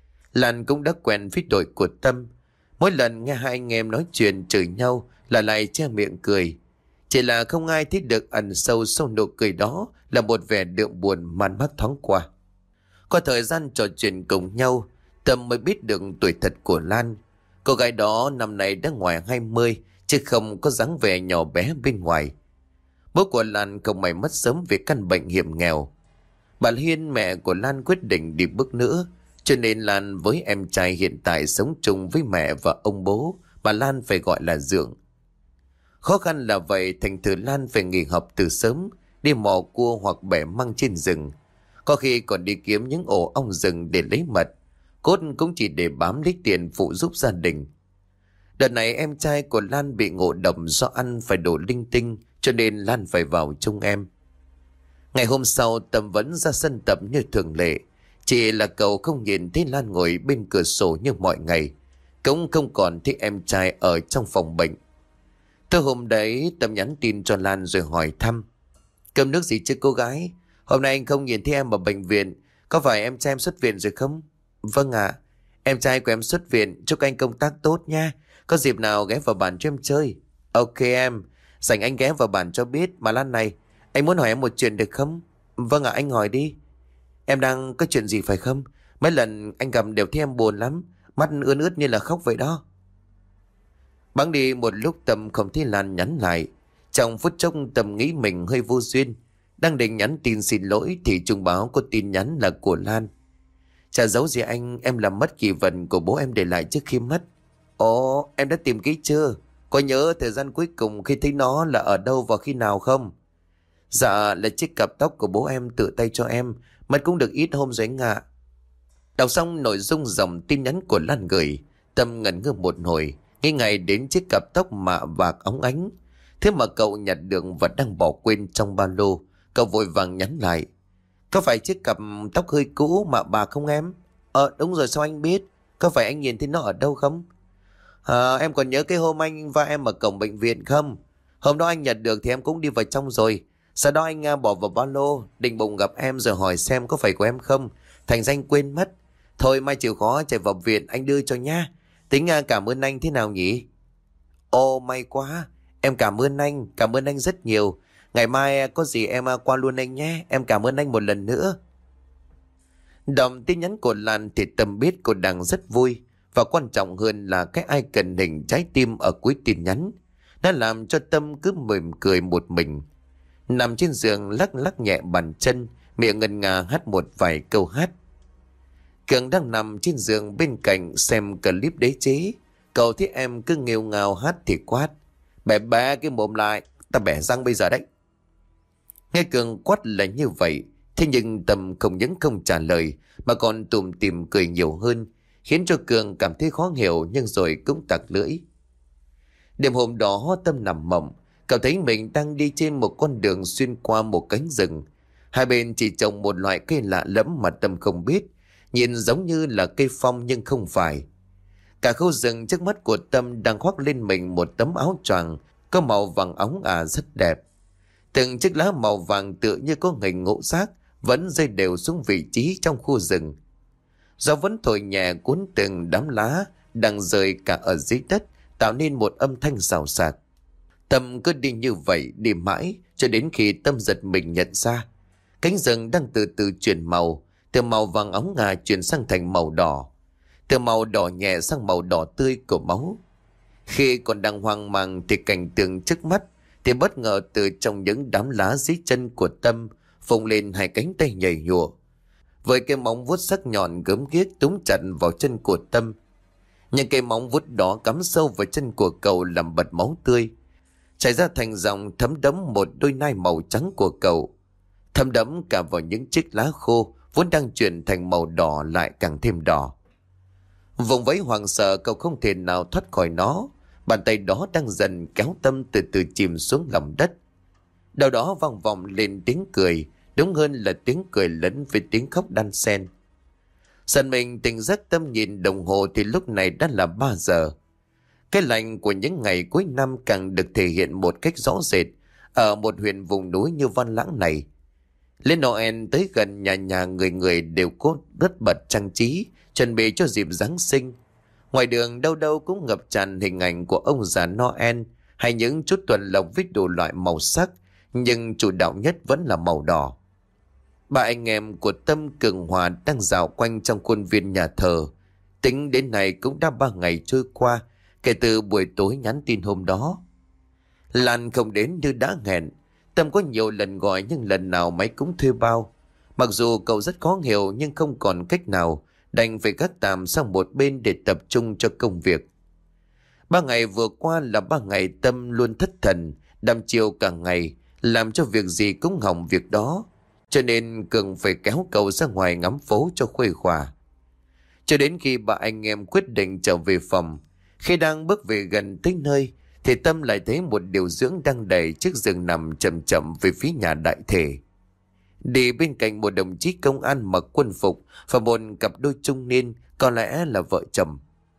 Lan cũng đã quen với đội của Tâm. Mỗi lần nghe hai anh em nói chuyện chửi nhau là lại che miệng cười. Chỉ là không ai thấy được ẩn sâu sau nụ cười đó là một vẻ đượm buồn man mác thoáng qua. Qua thời gian trò chuyện cùng nhau, Tâm mới biết được tuổi thật của Lan. Cô gái đó năm nay đã ngoài hai mươi, chứ không có dáng vẻ nhỏ bé bên ngoài. Bố của Lan không may mất sớm vì căn bệnh hiểm nghèo. Bà Hiên, mẹ của Lan, quyết định đi bước nữa, cho nên Lan với em trai hiện tại sống chung với mẹ và ông bố, bà Lan phải gọi là Dượng. Khó khăn là vậy, thành thử Lan phải nghỉ học từ sớm, đi mò cua hoặc bẻ măng trên rừng. Có khi còn đi kiếm những ổ ong rừng để lấy mật, cốt cũng chỉ để bám lấy tiền phụ giúp gia đình. Đợt này em trai của Lan bị ngộ độc do ăn phải đồ linh tinh, cho nên Lan phải vào trông em. Ngày hôm sau, Tâm vẫn ra sân tập như thường lệ. Chỉ là cậu không nhìn thấy Lan ngồi bên cửa sổ như mọi ngày, cũng không còn thấy em trai ở trong phòng bệnh. Tới hôm đấy, Tâm nhắn tin cho Lan rồi hỏi thăm: cơm nước gì chứ cô gái? Hôm nay anh không nhìn thấy em ở bệnh viện, có phải em trai em xuất viện rồi không? Vâng ạ, à, em trai của em xuất viện, chúc anh công tác tốt nha. Có dịp nào ghé vào bản cho em chơi. Ok em, rảnh anh ghé vào bản cho biết. Mà Lan này, anh muốn hỏi em một chuyện được không? Vâng ạ, à, anh hỏi đi. Em đang có chuyện gì phải không? Mấy lần anh gặp đều thấy em buồn lắm, mắt ươn ướt như là khóc vậy đó. Bẵng đi một lúc, Tâm không thấy Lan nhắn lại. Trong phút chốc Tâm nghĩ mình hơi vô duyên. Đang định nhắn tin xin lỗi thì trung báo có tin nhắn là của Lan. Chả giấu gì anh, em làm mất kỷ vật của bố em để lại trước khi mất. Ồ, em đã tìm kỹ chưa? Có nhớ thời gian cuối cùng khi thấy nó là ở đâu và khi nào không? Dạ là chiếc cặp tóc của bố em tự tay cho em, mất cũng được ít hôm rồi anh ạ. Đọc xong nội dung dòng tin nhắn của Lan gửi, Tâm ngẩn ngơ một hồi, nghĩ ngay đến chiếc cặp tóc mạ vàng óng ánh. Thế mà cậu nhặt được và đang bỏ quên trong ba lô. Cậu vội vàng nhắn lại: có phải chiếc cặp tóc hơi cũ mạ bạc không em? Ờ đúng rồi, sao anh biết? Có phải anh nhìn thấy nó ở đâu không? À, em còn nhớ cái hôm anh và em ở cổng bệnh viện không? Hôm đó anh nhặt được thì em cũng đi vào trong rồi. Sau đó anh bỏ vào ba lô, định bụng gặp em rồi hỏi xem có phải của em không. Thành danh quên mất. Thôi mai chịu khó chạy vào viện anh đưa cho nha. Tính cảm ơn anh thế nào nhỉ? Ồ may quá, em cảm ơn anh, cảm ơn anh rất nhiều. Ngày mai có gì em qua luôn anh nhé, em cảm ơn anh một lần nữa. Đọc tin nhắn của Lan thì Tâm biết cô đang rất vui. Và quan trọng hơn là cái icon hình trái tim ở cuối tin nhắn. đã làm cho Tâm cứ mỉm cười một mình. Nằm trên giường lắc lắc nhẹ bàn chân, miệng ngân nga hát một vài câu hát. Cường đang nằm trên giường bên cạnh xem clip đế chế. Cậu thấy em cứ nghêu ngao hát thì quát: "Bẻ bẻ cái mồm lại, ta bẻ răng bây giờ đấy." Nghe Cường quát là như vậy, thế nhưng Tâm không những không trả lời mà còn tủm tỉm cười nhiều hơn, khiến cho Cường cảm thấy khó hiểu nhưng rồi cũng tặc lưỡi. Đêm hôm đó Tâm nằm mộng, cậu thấy mình đang đi trên một con đường xuyên qua một cánh rừng. Hai bên chỉ trồng một loại cây lạ lẫm mà Tâm không biết, nhìn giống như là cây phong nhưng không phải. Cả khu rừng trước mắt của Tâm đang khoác lên mình một tấm áo choàng có màu vàng óng ả rất đẹp. Từng chiếc lá màu vàng tựa như có hình ngũ giác vẫn rơi đều xuống vị trí trong khu rừng. Gió vẫn thổi nhẹ cuốn từng đám lá đang rơi cả ở dưới đất, tạo nên một âm thanh xào xạc. Tâm cứ đi như vậy đi mãi cho đến khi Tâm giật mình nhận ra cánh rừng đang từ từ chuyển màu, từ màu vàng óng ngà chuyển sang thành màu đỏ, từ màu đỏ nhẹ sang màu đỏ tươi của máu. Khi còn đang hoang mang thì cảnh tượng trước mắt thì bất ngờ từ trong những đám lá dưới chân của Tâm phồng lên hai cánh tay nhảy nhụa, với cái móng vuốt sắc nhọn gớm ghiếc túm chặt vào chân của Tâm. Những cái móng vuốt đó cắm sâu vào chân của cậu làm bật máu tươi chảy ra thành dòng, thấm đẫm một đôi nai màu trắng của cậu, thấm đẫm cả vào những chiếc lá khô vốn đang chuyển thành màu đỏ lại càng thêm đỏ. Vùng vẫy hoảng sợ, cậu không thể nào thoát khỏi nó. Bàn tay đó đang dần kéo Tâm từ từ chìm xuống lòng đất. Đầu đó vang vọng lên tiếng cười, đúng hơn là tiếng cười lẫn với tiếng khóc đan xen. Dần mình tỉnh giấc, Tâm nhìn đồng hồ thì lúc này đã là ba giờ. Cái lạnh của những ngày cuối năm càng được thể hiện một cách rõ rệt ở một huyện vùng núi như Văn Lãng này. Lễ Noel tới gần, nhà nhà người người đều có rất bật trang trí, chuẩn bị cho dịp Giáng sinh. Ngoài đường đâu đâu cũng ngập tràn hình ảnh của ông già Noel hay những chút tuần lộc với đủ loại màu sắc, nhưng chủ đạo nhất vẫn là màu đỏ. Ba anh em của Tâm, Cường, Hòa đang dạo quanh trong khuôn viên nhà thờ. Tính đến nay cũng đã ba ngày trôi qua kể từ buổi tối nhắn tin hôm đó. Lan không đến như đã hẹn. Tâm có nhiều lần gọi nhưng lần nào máy cũng thuê bao. Mặc dù cậu rất khó hiểu nhưng không còn cách nào, đành phải gác tạm sang một bên để tập trung cho công việc. Ba ngày vừa qua là ba ngày Tâm luôn thất thần, đăm chiêu cả ngày, làm cho việc gì cũng hỏng việc đó. Cho nên Cường phải kéo cậu ra ngoài ngắm phố cho khuây khỏa. Cho đến khi ba anh em quyết định trở về phòng, khi đang bước về gần tới nơi thì Tâm lại thấy một điều dưỡng đang đẩy chiếc giường nằm chậm chậm về phía nhà đại thể. Đi bên cạnh một đồng chí công an mặc quân phục và một cặp đôi trung niên, có lẽ là vợ chồng.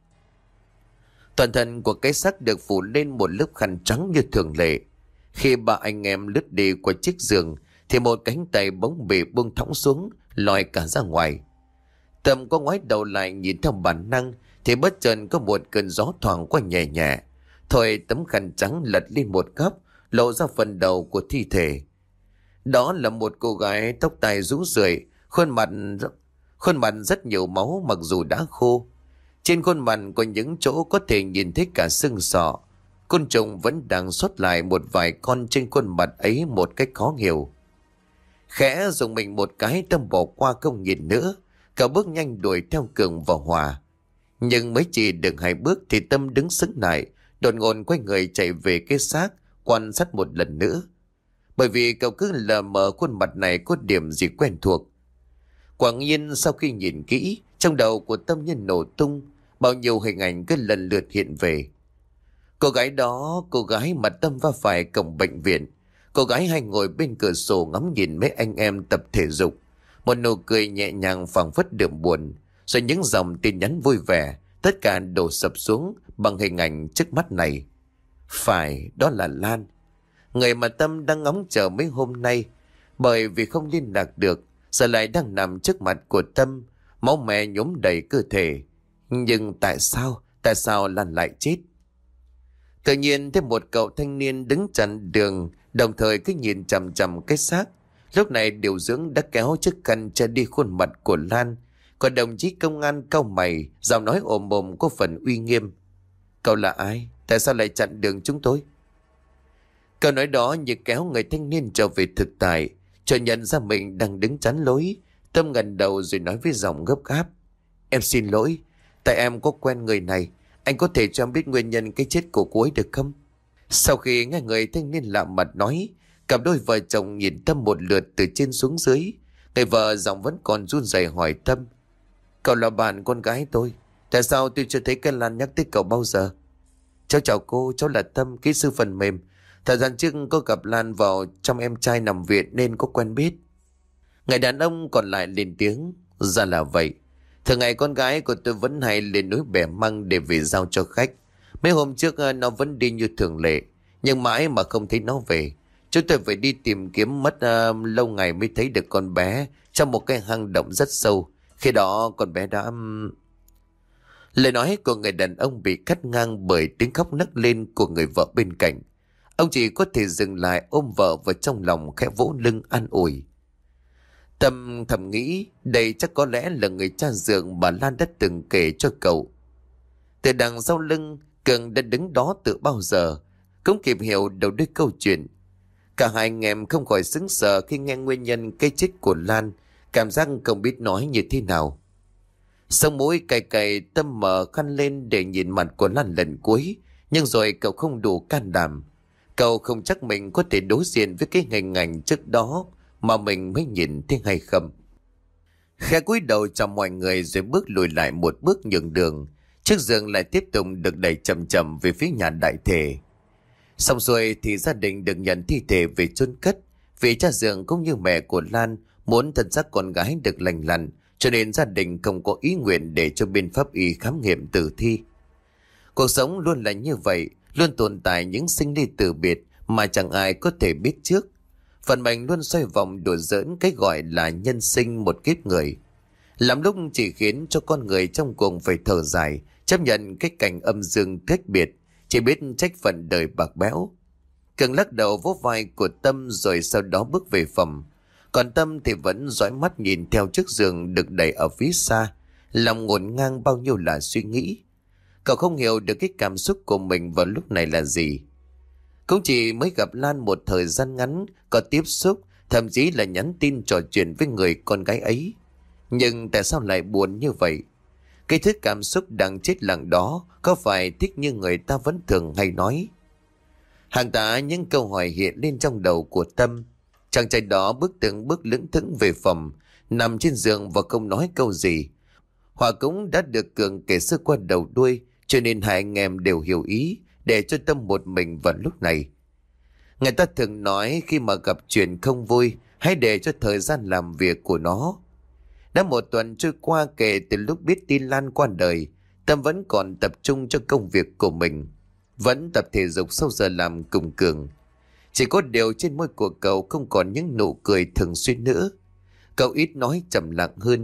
Toàn thân của cái xác được phủ lên một lớp khăn trắng như thường lệ. Khi ba anh em lướt đi qua chiếc giường thì một cánh tay bỗng bị buông thõng xuống, lòi cả ra ngoài. Tâm có ngoái đầu lại nhìn theo bản năng thì bất chợt có một cơn gió thoảng qua nhẹ nhẹ, thổi tấm khăn trắng lật lên một góc, lộ ra phần đầu của thi thể. Đó là một cô gái tóc tai rũ rượi, khuôn mặt khuôn mặt rất nhiều máu mặc dù đã khô. Trên khuôn mặt có những chỗ có thể nhìn thấy cả xương sọ. Côn trùng vẫn đang xuất lại một vài con trên khuôn mặt ấy một cách khó hiểu. Khẽ dùng mình một cái, Tâm bỏ qua không nhìn nữa, cậu bước nhanh đuổi theo Cường và Hòa. Nhưng mới chỉ được hai bước thì Tâm đứng sững lại, đột ngột quay người chạy về cái xác, quan sát một lần nữa. Bởi vì cậu cứ lờ mờ khuôn mặt này có điểm gì quen thuộc. Quả nhiên sau khi nhìn kỹ, trong đầu của Tâm như nổ tung, bao nhiêu hình ảnh cứ lần lượt hiện về. Cô gái đó, cô gái mà Tâm va phải cổng bệnh viện, cô gái hay ngồi bên cửa sổ ngắm nhìn mấy anh em tập thể dục, một nụ cười nhẹ nhàng phảng phất đượm buồn, rồi những dòng tin nhắn vui vẻ, tất cả đổ sập xuống bằng hình ảnh trước mắt này. Phải, đó là Lan, người mà Tâm đang ngóng chờ mấy hôm nay, bởi vì không liên lạc được, giờ lại đang nằm trước mặt của Tâm, máu me nhuốm đầy cơ thể. Nhưng tại sao, tại sao Lan lại chết? Tự nhiên thấy một cậu thanh niên đứng chặn đường, đồng thời cứ nhìn chằm chằm cái xác. Lúc này điều dưỡng đã kéo chiếc khăn che đi khuôn mặt của Lan, còn đồng chí công an cau mày, giọng nói ồm ồm có phần uy nghiêm. Cậu là ai? Tại sao lại chặn đường chúng tôi? Câu nói đó như kéo người thanh niên trở về thực tại, cho nhận ra mình đang đứng chắn lối. Tâm ngẩng đầu rồi nói với giọng gấp gáp: "Em xin lỗi, tại em có quen người này. Anh có thể cho em biết nguyên nhân cái chết của cô ấy được không?" Sau khi nghe người thanh niên lạ mặt nói, cặp đôi vợ chồng nhìn Tâm một lượt từ trên xuống dưới. Người vợ giọng vẫn còn run rẩy hỏi Tâm: "Cậu là bạn con gái tôi, tại sao tôi chưa thấy cái Lan nhắc tới cậu bao giờ?" "Cháu chào cô, cháu là Tâm, kỹ sư phần mềm. Thời gian trước có gặp Lan vào trong em trai nằm viện nên có quen biết." Người đàn ông còn lại lên tiếng: "Ra là vậy. Thường ngày con gái của tôi vẫn hay lên núi bẻ măng để về giao cho khách. Mấy hôm trước nó vẫn đi như thường lệ, nhưng mãi mà không thấy nó về. Chúng tôi phải đi tìm kiếm mất uh, lâu ngày mới thấy được con bé trong một cái hang động rất sâu. Khi đó con bé đã..." Lời nói của người đàn ông bị cắt ngang bởi tiếng khóc nấc lên của người vợ bên cạnh. Ông chỉ có thể dừng lại ôm vợ vào trong lòng, khẽ vỗ lưng an ủi. Tâm thầm nghĩ đây chắc có lẽ là người cha dượng mà Lan đã từng kể cho cậu. Từ đằng sau lưng, Cường đã đứng đó từ bao giờ, cũng kịp hiểu đầu đuôi câu chuyện. Cả hai anh em không khỏi sững sờ khi nghe nguyên nhân cái chết của Lan, cảm giác không biết nói như thế nào. Sống mũi cay cay, Tâm mở khăn lên để nhìn mặt của Lan lần cuối, nhưng rồi cậu không đủ can đảm. Cậu không chắc mình có thể đối diện với cái hình ảnh trước đó mà mình mới nhìn thấy hay không. Khẽ cúi đầu chào mọi người rồi bước lùi lại một bước nhường đường. Chiếc giường lại tiếp tục được đẩy chậm chậm về phía nhà đại thể. Xong rồi thì gia đình được nhận thi thể về chôn cất. Vì cha dượng cũng như mẹ của Lan muốn thân xác con gái được lành lặn, cho nên gia đình không có ý nguyện để cho bên pháp y khám nghiệm tử thi. Cuộc sống luôn là như vậy, luôn tồn tại những sinh ly từ biệt mà chẳng ai có thể biết trước. Phần mệnh luôn xoay vòng đùa giỡn cái gọi là nhân sinh một kiếp người. Lắm lúc chỉ khiến cho con người trong cùng phải thở dài, chấp nhận cái cảnh âm dương cách biệt, chỉ biết trách phận đời bạc bẽo. Cường lắc đầu vỗ vai của Tâm rồi sau đó bước về phòng. Còn Tâm thì vẫn dõi mắt nhìn theo chiếc giường được đẩy ở phía xa, lòng ngổn ngang bao nhiêu là suy nghĩ. Cậu không hiểu được cái cảm xúc của mình vào lúc này là gì. Cũng chỉ mới gặp Lan một thời gian ngắn, có tiếp xúc, thậm chí là nhắn tin trò chuyện với người con gái ấy. Nhưng tại sao lại buồn như vậy? Cái thứ cảm xúc đang chết lặng đó có phải thích như người ta vẫn thường hay nói? Hàng tá những câu hỏi hiện lên trong đầu của Tâm. Chàng trai đó bước từng bước lững thững về phòng, nằm trên giường và không nói câu gì. Hòa cũng đã được Cường kể sơ qua đầu đuôi, cho nên hai anh em đều hiểu ý, để cho Tâm một mình vào lúc này. Người ta thường nói khi mà gặp chuyện không vui, hãy để cho thời gian làm việc của nó. Đã một tuần trôi qua kể từ lúc biết tin Lan qua đời, Tâm vẫn còn tập trung cho công việc của mình, vẫn tập thể dục sau giờ làm cùng Cường. Chỉ có điều trên môi của cậu không còn những nụ cười thường xuyên nữa. Cậu ít nói, trầm lặng hơn.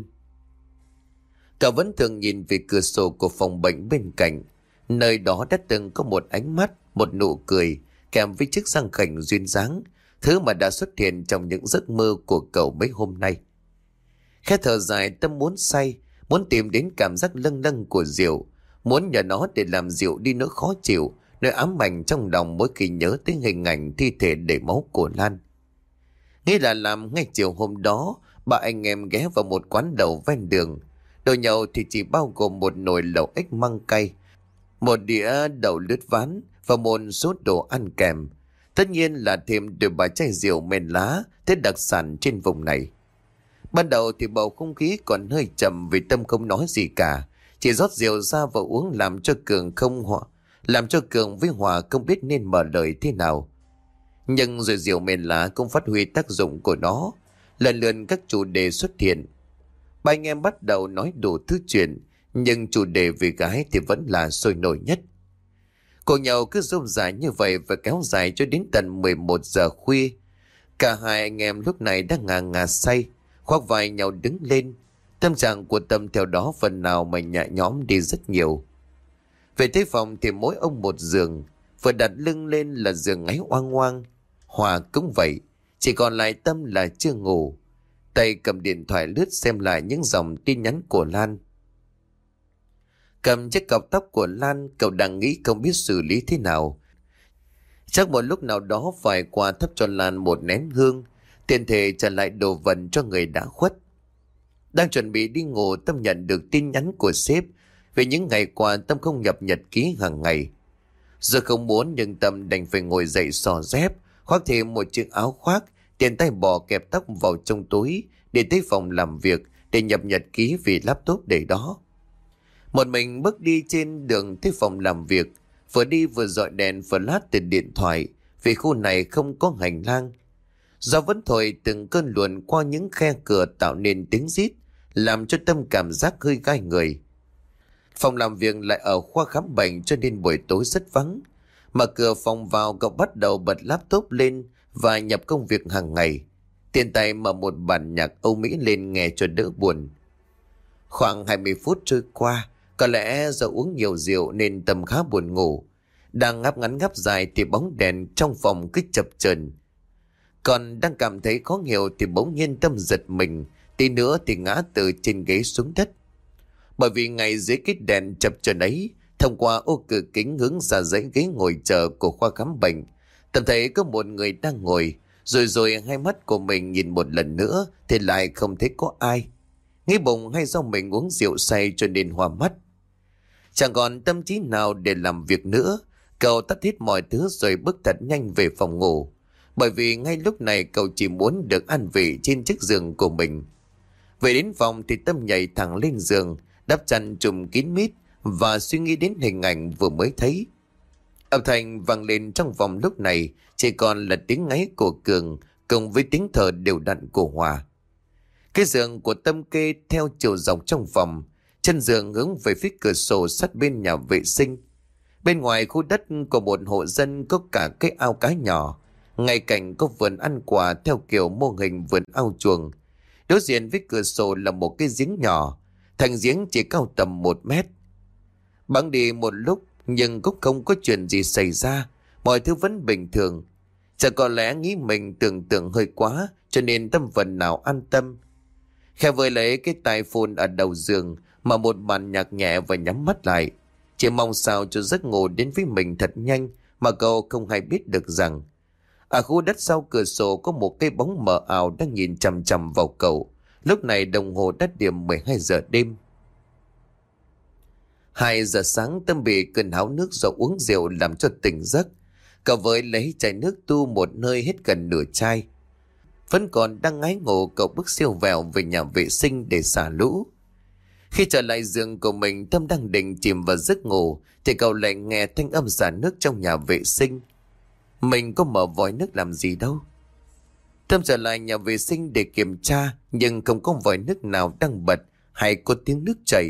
Cậu vẫn thường nhìn về cửa sổ của phòng bệnh bên cạnh. Nơi đó đã từng có một ánh mắt, một nụ cười, kèm với chiếc răng khểnh duyên dáng, thứ mà đã xuất hiện trong những giấc mơ của cậu mấy hôm nay. Khẽ thở dài, Tâm muốn say, muốn tìm đến cảm giác lâng lâng của rượu, muốn nhờ nó để làm dịu đi nỗi khó chịu, nỗi ám ảnh trong lòng mỗi khi nhớ tới hình ảnh thi thể đầy máu của Lan. Nghĩ là làm ngay chiều hôm đó, ba anh em ghé vào một quán lẩu ven đường. Đồ nhậu thì chỉ bao gồm một nồi lẩu ếch măng cay, một đĩa đậu lướt ván và một số đồ ăn kèm. Tất nhiên là thêm đôi ba chai rượu men lá, thế đặc sản trên vùng này. Ban đầu thì bầu không khí còn hơi trầm vì Tâm không nói gì cả, chỉ rót rượu ra và uống làm cho Cường không hòa, làm cho Cường với Hòa không biết nên mở lời thế nào. Nhưng rồi rượu men lá cũng phát huy tác dụng của nó, lần lượt các chủ đề xuất hiện. Ba anh em bắt đầu nói đủ thứ chuyện, nhưng chủ đề về gái thì vẫn là sôi nổi nhất. Cuộc nhậu cứ rôm rả như vậy và kéo dài cho đến tận mười một giờ khuya. Cả hai anh em lúc này đang ngà ngà say, khoác vai nhau đứng lên. Tâm trạng của Tâm theo đó phần nào mà nhẹ nhõm đi rất nhiều. Về tới phòng thì mỗi ông một giường, vừa đặt lưng lên là giường ngáy oang oang. Hòa cũng vậy, chỉ còn lại Tâm là chưa ngủ. Tay cầm điện thoại lướt xem lại những dòng tin nhắn của Lan. Cầm chiếc cọc tóc của Lan, cậu đang nghĩ không biết xử lý thế nào. Chắc một lúc nào đó phải qua thắp cho Lan một nén hương, tiền thể trả lại đồ vật cho người đã khuất. Đang chuẩn bị đi ngủ, Tâm nhận được tin nhắn của sếp về những ngày qua Tâm không nhập nhật ký hàng ngày. Giờ không muốn nhưng Tâm đành phải ngồi dậy xò dép, khoác thêm một chiếc áo khoác, tiền tay bò kẹp tóc vào trong túi để tới phòng làm việc để nhập nhật ký vì laptop để đó. Một mình bước đi trên đường tới phòng làm việc, vừa đi vừa dọi đèn flash từ điện thoại vì khu này không có hành lang. Gió vẫn thổi từng cơn luồn qua những khe cửa tạo nên tiếng rít, làm cho Tâm cảm giác hơi gai người. Phòng làm việc lại ở khoa khám bệnh cho nên buổi tối rất vắng. Mở cửa phòng vào, cậu bắt đầu bật laptop lên và nhập công việc hàng ngày. Tiền tay mở một bản nhạc Âu Mỹ lên nghe cho đỡ buồn. Khoảng hai mươi phút trôi qua, có lẽ do uống nhiều rượu nên Tâm khá buồn ngủ. Đang ngáp ngắn ngáp dài thì bóng đèn trong phòng cứ chập chờn. Còn đang cảm thấy khó hiểu thì bỗng nhiên Tâm giật mình, tí nữa thì ngã từ trên ghế xuống đất. Bởi vì ngay dưới cái đèn chập chờn ấy, thông qua ô cửa kính hướng ra dãy ghế ngồi chờ của khoa khám bệnh, Tâm thấy có một người đang ngồi, rồi rồi hai mắt của mình nhìn một lần nữa thì lại không thấy có ai. Nghĩ bụng hay do mình uống rượu say cho nên hoa mắt. Chẳng còn tâm trí nào để làm việc nữa, cậu tắt hết mọi thứ rồi bước thật nhanh về phòng ngủ. Bởi vì ngay lúc này cậu chỉ muốn được an vị trên chiếc giường của mình. Về đến phòng thì Tâm nhảy thẳng lên giường, đắp chăn trùm kín mít và suy nghĩ đến hình ảnh vừa mới thấy. Âm thanh vang lên trong phòng lúc này chỉ còn là tiếng ngáy của Cường cùng với tiếng thở đều đặn của Hòa. Cái giường của Tâm kê theo chiều dọc trong phòng, chân giường hướng về phía cửa sổ sát bên nhà vệ sinh. Bên ngoài khu đất của một hộ dân có cả cái ao cá nhỏ, ngay cạnh có vườn ăn quả theo kiểu mô hình vườn ao chuồng. Đối diện với cửa sổ là một cái giếng nhỏ, thành giếng chỉ cao tầm một mét. Băng đi một lúc nhưng cũng không có chuyện gì xảy ra, mọi thứ vẫn bình thường. Chẳng có lẽ nghĩ mình tưởng tượng hơi quá cho nên Tâm phần nào an tâm. Khẽ vơi lấy cái tai phone ở đầu giường mà một bản nhạc nhẹ và nhắm mắt lại, chỉ mong sao cho giấc ngủ đến với mình thật nhanh mà cậu không hay biết được rằng ở khu đất sau cửa sổ có một cái bóng mờ ảo đang nhìn chằm chằm vào cậu. Lúc này đồng hồ đã điểm mười hai giờ đêm. Hai giờ sáng Tâm bị cơn háo nước do uống rượu làm cho tỉnh giấc. Cậu với lấy chai nước tu một nơi hết gần nửa chai. Vẫn còn đang ngái ngủ, cậu bước siêu vẹo về nhà vệ sinh để xả lũ. Khi trở lại giường của mình, Tâm đang định chìm vào giấc ngủ thì cậu lại nghe thanh âm xả nước trong nhà vệ sinh. Mình có mở vòi nước làm gì đâu. Tâm trở lại nhà vệ sinh để kiểm tra nhưng không có vòi nước nào đang bật hay có tiếng nước chảy.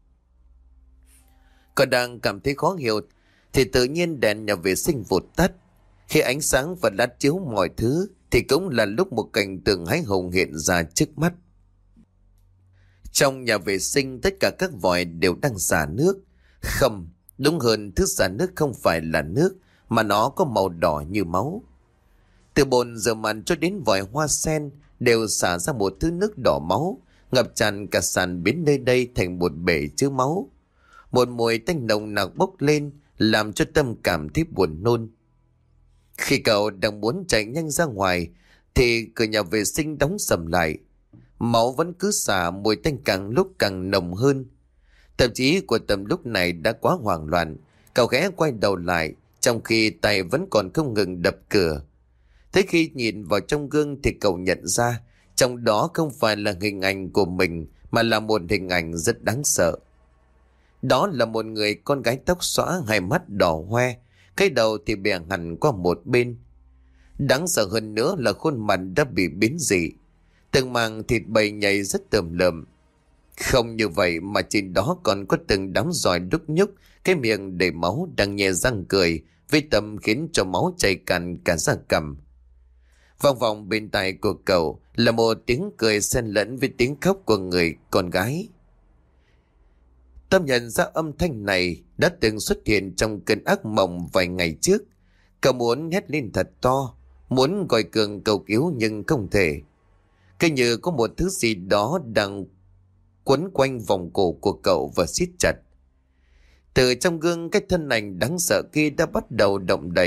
Còn đang cảm thấy khó hiểu thì tự nhiên đèn nhà vệ sinh vụt tắt. Khi ánh sáng và lát chiếu mọi thứ thì cũng là lúc một cảnh tượng hãi hùng hiện ra trước mắt. Trong nhà vệ sinh tất cả các vòi đều đang xả nước. Không, đúng hơn thứ xả nước không phải là nước mà nó có màu đỏ như máu. Từ bồn rửa mặt cho đến vòi hoa sen đều xả ra một thứ nước đỏ máu, ngập tràn cả sàn biến nơi đây thành một bể chứa máu. Một mùi tanh nồng nặc bốc lên làm cho Tâm cảm thấy buồn nôn. Khi cậu đang muốn chạy nhanh ra ngoài thì cửa nhà vệ sinh đóng sầm lại. Máu vẫn cứ xả, mùi tanh càng lúc càng nồng hơn. Tâm trí của Tâm lúc này đã quá hoảng loạn. Cậu ghé quay đầu lại trong khi tay vẫn còn không ngừng đập cửa. Thế khi nhìn vào trong gương thì cậu nhận ra trong đó không phải là hình ảnh của mình mà là một hình ảnh rất đáng sợ. Đó là một người con gái tóc xõa, hai mắt đỏ hoe, cái đầu thì bè hẳn qua một bên. Đáng sợ hơn nữa là khuôn mặt đã bị biến dị, từng màng thịt bầy nhầy rất tởm lợm. Không như vậy mà trên đó còn có từng đám giòi đúc nhúc, cái miệng đầy máu đang nhe răng cười với Tâm khiến cho máu chảy cạn cả da cằm. Vòng vòng bên tai của cậu là một tiếng cười xen lẫn với tiếng khóc của người con gái. Tâm nhận ra âm thanh này đã từng xuất hiện trong cơn ác mộng vài ngày trước. Cậu muốn hét lên thật to, muốn gọi Cường cầu cứu nhưng không thể. Cứ như có một thứ gì đó đang quấn quanh vòng cổ của cậu và siết chặt. Từ trong gương, cái thân ảnh đáng sợ kia đã bắt đầu động đậy,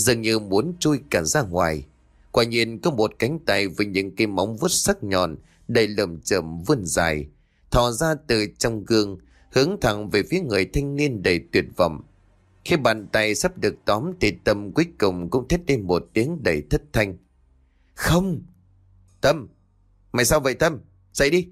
dường như muốn chui cả ra ngoài. Quả nhiên có một cánh tay với những cái móng vuốt sắc nhọn đầy lởm chởm vươn dài, thò ra từ trong gương, hướng thẳng về phía người thanh niên đầy tuyệt vọng. Khi bàn tay sắp được tóm thì Tâm cuối cùng cũng thét lên một tiếng đầy thất thanh. Không! Tâm! Mày sao vậy Tâm? Dậy đi!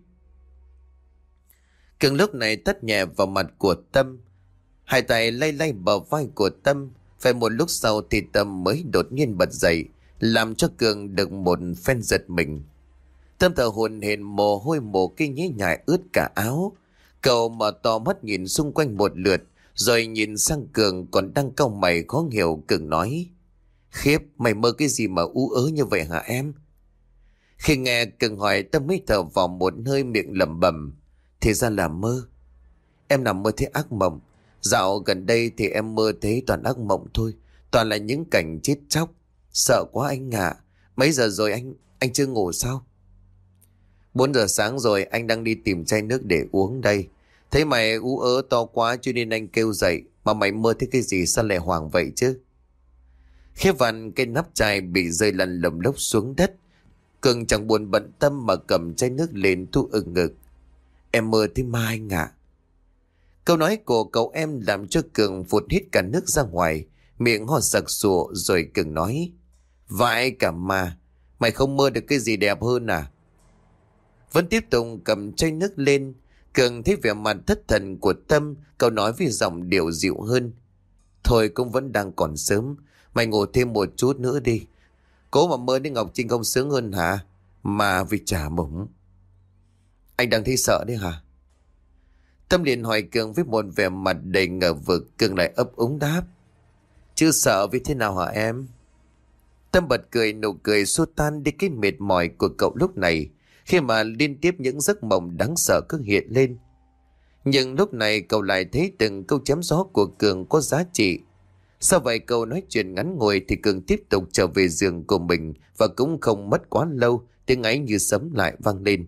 Cường lúc này tát nhẹ vào mặt của Tâm. Hai tay lay lay bờ vai của Tâm. Phải một lúc sau thì Tâm mới đột nhiên bật dậy, làm cho Cường được một phen giật mình. Tâm thở hổn hển, mồ hôi mồ kinh nhễ nhại ướt cả áo. Cậu mở to mắt nhìn xung quanh một lượt, rồi nhìn sang Cường còn đang cau mày khó hiểu. Cường nói: Khiếp, mày mơ cái gì mà ú ớ như vậy hả em? Khi nghe Cường hỏi, Tâm mới thở vào một hơi, miệng lẩm bẩm: Thì ra là mơ. Em nằm mơ thấy ác mộng. Dạo gần đây thì em mơ thấy toàn ác mộng thôi, toàn là những cảnh chết chóc. Sợ quá anh ạ. Mấy giờ rồi anh anh chưa ngủ sao? Bốn giờ sáng rồi, anh đang đi tìm chai nước để uống đây. Thấy mày ú ớ to quá cho nên anh kêu dậy. Mà mày mơ thấy cái gì sao lại hoảng vậy chứ? Khi vặn cái nắp chai bị rơi lăn lầm lốc xuống đất, Cường chẳng buồn bận tâm mà cầm chai nước lên thu ừng ngực. Em mơ thấy ma anh ạ. Câu nói của cậu em làm cho Cường phụt hít cả nước ra ngoài, miệng ho sặc sụa. Rồi Cường nói: Vãi cả ma, mày không mơ được cái gì đẹp hơn à? Vẫn tiếp tục cầm chai nước lên. Cường thấy vẻ mặt thất thần của Tâm, cậu nói với giọng điệu dịu hơn: Thôi cũng vẫn đang còn sớm, mày ngủ thêm một chút nữa đi. Cố mà mơ đến Ngọc Trinh không sướng hơn hả? Mà vì chả mộng. Anh đang thấy sợ đấy hả? Tâm liền hỏi Cường với một vẻ mặt đầy ngờ vực. Cường lại ấp úng đáp: Chứ sợ vì thế nào hả em? Tâm bật cười, nụ cười xua tan đi cái mệt mỏi của cậu lúc này, khi mà liên tiếp những giấc mộng đáng sợ cứ hiện lên. Nhưng lúc này cậu lại thấy từng câu chém gió của Cường có giá trị. Sau vài câu nói chuyện ngắn ngủi thì Cường tiếp tục trở về giường của mình, và cũng không mất quá lâu, tiếng ấy như sấm lại vang lên.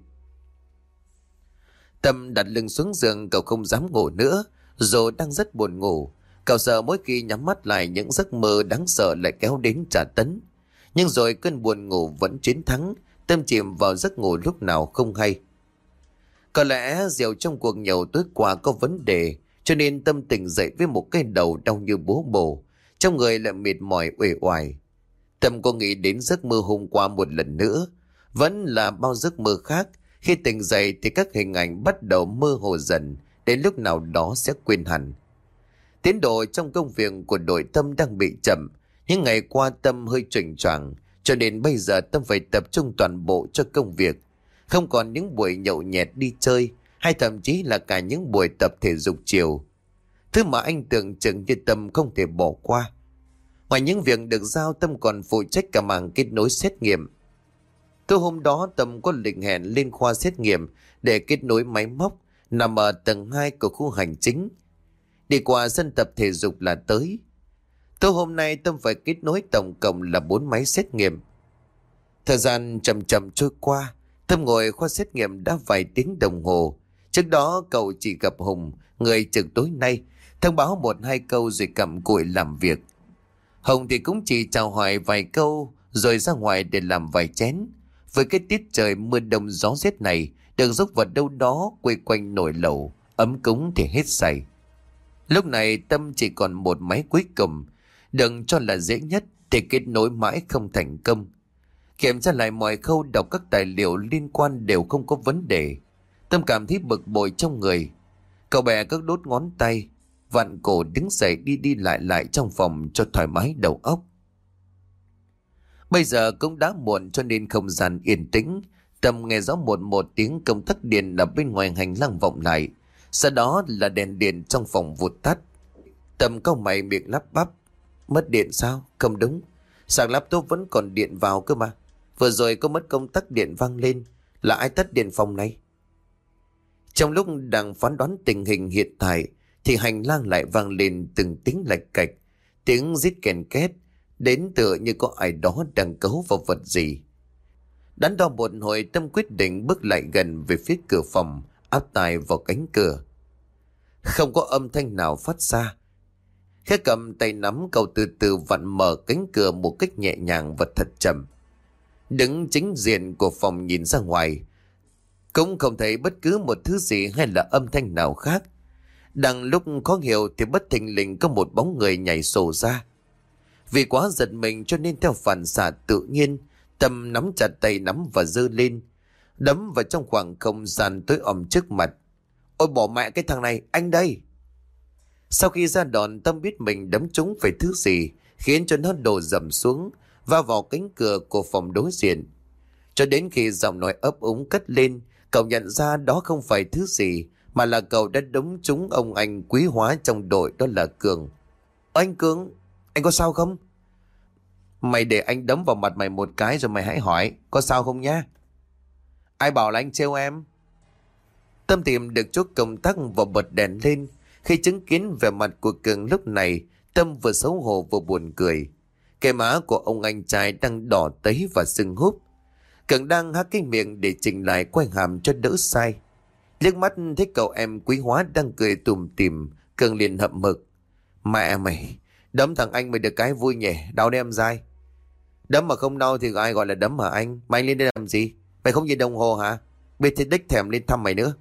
Tâm đặt lưng xuống giường, cậu không dám ngủ nữa, dù đang rất buồn ngủ. Cậu sợ mỗi khi nhắm mắt lại những giấc mơ đáng sợ lại kéo đến trả tấn. Nhưng rồi cơn buồn ngủ vẫn chiến thắng, Tâm chìm vào giấc ngủ lúc nào không hay. Có lẽ rượu trong cuộc nhậu tối qua có vấn đề, cho nên Tâm tỉnh dậy với một cái đầu đau như búa bổ, trong người lại mệt mỏi uể oải. Tâm có nghĩ đến giấc mơ hôm qua một lần nữa, vẫn là bao giấc mơ khác. Khi tỉnh dậy thì các hình ảnh bắt đầu mơ hồ dần, đến lúc nào đó sẽ quên hẳn. Tiến độ trong công việc của đội Tâm đang bị chậm. Những ngày qua Tâm hơi chỉnh choạng, cho nên bây giờ Tâm phải tập trung toàn bộ cho công việc. Không còn những buổi nhậu nhẹt đi chơi, hay thậm chí là cả những buổi tập thể dục chiều, thứ mà anh tưởng chừng như Tâm không thể bỏ qua. Ngoài những việc được giao, Tâm còn phụ trách cả mảng kết nối xét nghiệm. Tối hôm đó Tâm có lịch hẹn lên khoa xét nghiệm để kết nối máy móc nằm ở tầng hai của khu hành chính. Đi qua sân tập thể dục là tới. Tối hôm nay Tâm phải kết nối tổng cộng là bốn máy xét nghiệm. Thời gian chậm chậm trôi qua, Tâm ngồi khoa xét nghiệm đã vài tiếng đồng hồ. Trước đó cậu chỉ gặp Hùng, người trực tối nay, thông báo một hai câu rồi cặm cụi làm việc. Hùng thì cũng chỉ chào hỏi vài câu rồi ra ngoài để làm vài chén. Với cái tiết trời mưa đông gió rét này, đường dốc vật đâu đó quây quanh nồi lẩu, ấm cúng thì hết sảy. Lúc này Tâm chỉ còn một máy cuối cùng, đừng cho là dễ nhất thì kết nối mãi không thành công. Kiểm tra lại mọi khâu, đọc các tài liệu liên quan đều không có vấn đề. Tâm cảm thấy bực bội trong người. Cậu bè các đốt ngón tay, vặn cổ đứng dậy đi đi lại lại trong phòng cho thoải mái đầu óc. Bây giờ cũng đã muộn cho nên không gian yên tĩnh. Tâm nghe rõ một một tiếng công tắc điện ở bên ngoài hành lang vọng lại. Sau đó là đèn điện trong phòng vụt tắt. Tâm cau mày miệng lắp bắp: Mất điện sao? Không đúng, sạc laptop vẫn còn điện vào cơ mà. Vừa rồi có mất công tắc điện vang lên. Là ai tắt điện phòng này? Trong lúc đang phán đoán tình hình hiện tại thì hành lang lại vang lên từng tiếng lạch cạch, tiếng rít kèn két, đến tựa như có ai đó đang cấu vào vật gì. Đắn đo một hồi, Tâm quyết định bước lại gần về phía cửa phòng, áp tai vào cánh cửa. Không có âm thanh nào phát ra. Khẽ cầm tay nắm, cậu từ từ vặn mở cánh cửa một cách nhẹ nhàng và thật chậm. Đứng chính diện của phòng nhìn ra ngoài, cũng không thấy bất cứ một thứ gì hay là âm thanh nào khác. Đang lúc khó hiểu thì bất thình lình có một bóng người nhảy sổ ra. Vì quá giật mình cho nên theo phản xạ tự nhiên, Tâm nắm chặt tay nắm và giơ lên, đấm vào trong khoảng không gian tối om trước mặt. Ôi bỏ mẹ cái thằng này, anh đây! Sau khi ra đòn, Tâm biết mình đấm trúng phải thứ gì, khiến cho nó đổ dầm xuống, va vào cánh cửa của phòng đối diện. Cho đến khi giọng nói ấp úng cất lên, cậu nhận ra đó không phải thứ gì, mà là cậu đã đấm trúng ông anh quý hóa trong đội, đó là Cường. Anh Cường, anh có sao không? Mày để anh đấm vào mặt mày một cái rồi mày hãy hỏi, có sao không nhá? Ai bảo là anh trêu em? Tâm tìm được chốt công tắc và bật đèn lên. Khi chứng kiến vẻ mặt của Cường lúc này, Tâm vừa xấu hổ vừa buồn cười. Cái má của ông anh trai đang đỏ tấy và sưng húp. Cường đang há cái miệng để chỉnh lại quay hàm cho đỡ sai. Liếc mắt thấy cậu em quý hóa đang cười tủm tỉm, Cường liền hậm hực. Mẹ mày, đấm thằng anh mày được cái vui nhỉ, đau đem dai. Đấm mà không đau thì ai gọi là đấm hả anh? Mày lên đây làm gì? Mày không nhìn đồng hồ hả? Biết thế đích thèm lên thăm mày nữa.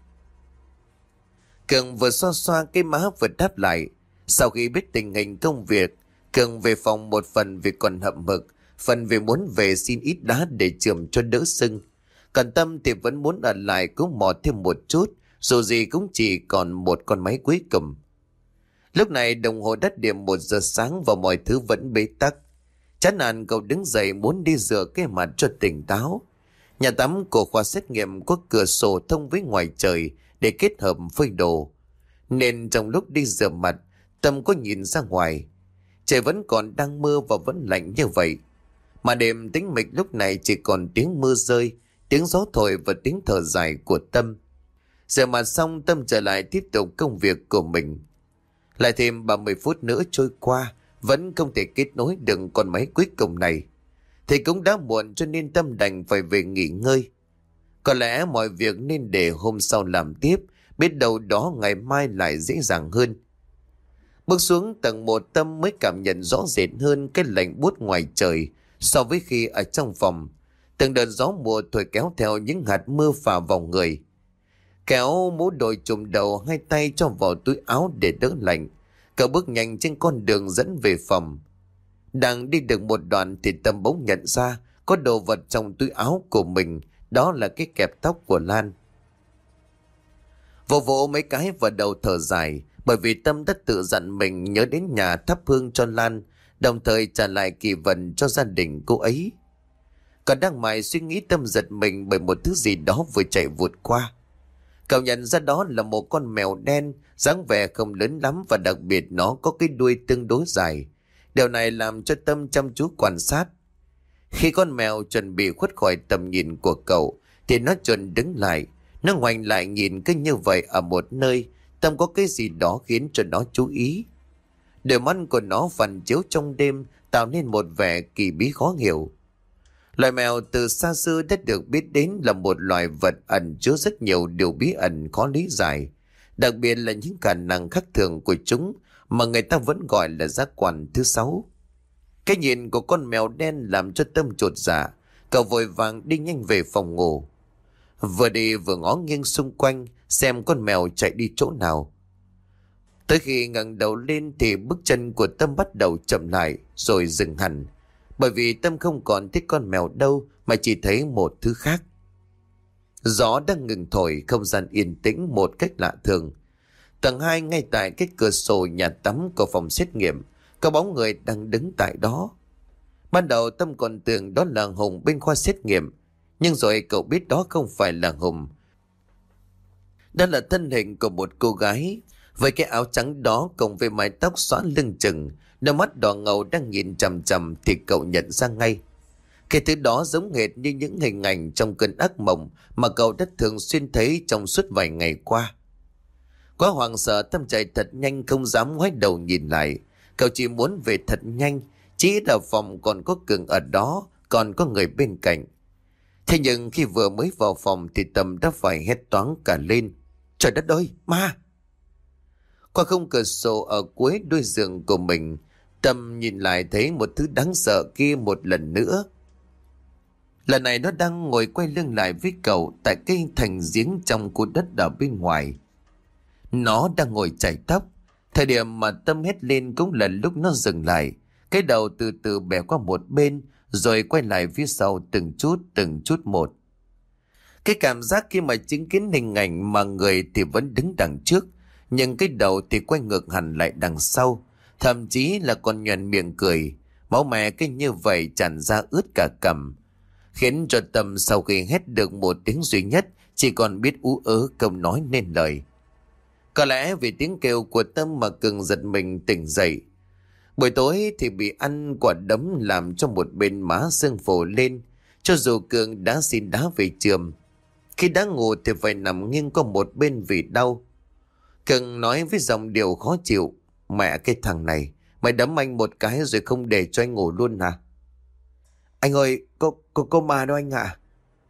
Cường vừa xoa xoa cái má vừa đáp lại. Sau khi biết tình hình công việc, Cường về phòng một phần vì còn hậm hực, phần vì muốn về xin ít đá để chườm cho đỡ sưng. Còn Tâm thì vẫn muốn ở lại cũng mò thêm một chút, dù gì cũng chỉ còn một con máy cuối cùng. Lúc này đồng hồ đắt điểm một giờ sáng và mọi thứ vẫn bế tắc. Chán nản cậu đứng dậy muốn đi rửa cái mặt cho tỉnh táo. Nhà tắm của khoa xét nghiệm có cửa sổ thông với ngoài trời để kết hợp phơi đồ. Nên trong lúc đi rửa mặt, Tâm có nhìn ra ngoài. Trời vẫn còn đang mưa và vẫn lạnh như vậy. Mà đêm tĩnh mịch lúc này chỉ còn tiếng mưa rơi, tiếng gió thổi và tiếng thở dài của Tâm. Rửa mặt xong, Tâm trở lại tiếp tục công việc của mình. Lại thêm ba mươi phút nữa trôi qua, vẫn không thể kết nối được con máy cuối cùng này. Thì cũng đã muộn cho nên Tâm đành phải về nghỉ ngơi. Có lẽ mọi việc nên để hôm sau làm tiếp, biết đâu đó ngày mai lại dễ dàng hơn. Bước xuống tầng một, Tâm mới cảm nhận rõ rệt hơn cái lạnh buốt ngoài trời so với khi ở trong phòng. Từng đợt gió mùa thổi kéo theo những hạt mưa phả vào người. Kéo mũ đội trùm đầu, hai tay cho vào túi áo để đỡ lạnh. Cậu bước nhanh trên con đường dẫn về phòng. Đang đi được một đoạn thì Tâm bỗng nhận ra có đồ vật trong túi áo của mình, đó là cái kẹp tóc của Lan. Vỗ vỗ mấy cái vào đầu thở dài, bởi vì Tâm đã tự dặn mình nhớ đến nhà thắp hương cho Lan, đồng thời trả lại kỳ vận cho gia đình cô ấy. Còn đang mải suy nghĩ, Tâm giật mình bởi một thứ gì đó vừa chạy vụt qua. Cậu nhận ra đó là một con mèo đen, dáng vẻ không lớn lắm và đặc biệt nó có cái đuôi tương đối dài. Điều này làm cho Tâm chăm chú quan sát. Khi con mèo chuẩn bị khuất khỏi tầm nhìn của cậu thì nó chợt đứng lại. Nó ngoảnh lại nhìn cứ như vậy ở một nơi. Tâm có cái gì đó khiến cho nó chú ý. Đôi mắt của nó phản chiếu trong đêm, tạo nên một vẻ kỳ bí khó hiểu. Loài mèo từ xa xưa đã được biết đến là một loài vật ẩn chứa rất nhiều điều bí ẩn khó lý giải, đặc biệt là những khả năng khác thường của chúng mà người ta vẫn gọi là giác quan thứ sáu. Cái nhìn của con mèo đen làm cho Tâm chột dạ, cậu vội vàng đi nhanh về phòng ngủ. Vừa đi vừa ngó nghiêng xung quanh xem con mèo chạy đi chỗ nào. Tới khi ngẩng đầu lên thì bước chân của Tâm bắt đầu chậm lại rồi dừng hẳn, bởi vì Tâm không còn thích con mèo đâu mà chỉ thấy một thứ khác. Gió đang ngừng thổi, không gian yên tĩnh một cách lạ thường. Tầng hai, ngay tại cái cửa sổ nhà tắm của phòng xét nghiệm, có bóng người đang đứng tại đó. Ban đầu Tâm còn tưởng đó là Hùng bên khoa xét nghiệm, nhưng rồi cậu biết đó không phải là Hùng. Đó là thân hình của một cô gái với cái áo trắng đó cộng với mái tóc xõa lưng chừng, đôi mắt đỏ ngầu đang nhìn chằm chằm thì cậu nhận ra ngay. Cái thứ đó giống hệt như những hình ảnh trong cơn ác mộng mà cậu đã thường xuyên thấy trong suốt vài ngày qua. Quá hoảng sợ, Tâm chạy thật nhanh không dám ngoái đầu nhìn lại. Cậu chỉ muốn về thật nhanh, chỉ là phòng còn có Cường ở đó, còn có người bên cạnh. Thế nhưng khi vừa mới vào phòng thì Tâm đã phải hét toáng cả lên. Trời đất ơi, ma! Qua khung cửa sổ ở cuối đuôi giường của mình, Tâm nhìn lại thấy một thứ đáng sợ kia một lần nữa. Lần này nó đang ngồi quay lưng lại với cậu tại cái thành giếng trong khu đất ở bên ngoài. Nó đang ngồi chải tóc. Thời điểm mà Tâm hét lên cũng là lúc nó dừng lại. Cái đầu từ từ bẻ qua một bên, rồi quay lại phía sau từng chút từng chút một. Cái cảm giác khi mà chứng kiến hình ảnh mà người thì vẫn đứng đằng trước, nhưng cái đầu thì quay ngược hẳn lại đằng sau, thậm chí là còn nhoẻn miệng cười. Máu mè cái như vậy tràn ra ướt cả cằm, khiến cho Tâm sau khi hét được một tiếng duy nhất chỉ còn biết ú ớ không nói nên lời. Có lẽ vì tiếng kêu của Tâm mà Cường giật mình tỉnh dậy. Buổi tối thì bị ăn quả đấm làm cho một bên má sưng phù lên, cho dù Cường đã xin đá về trường. Khi đã ngủ thì phải nằm nghiêng qua một bên vì đau. Cường nói với giọng điệu khó chịu: "Mẹ cái thằng này, mày đấm anh một cái rồi không để cho anh ngủ luôn hả?" "Anh ơi, có, có, có ma đâu anh ạ." À?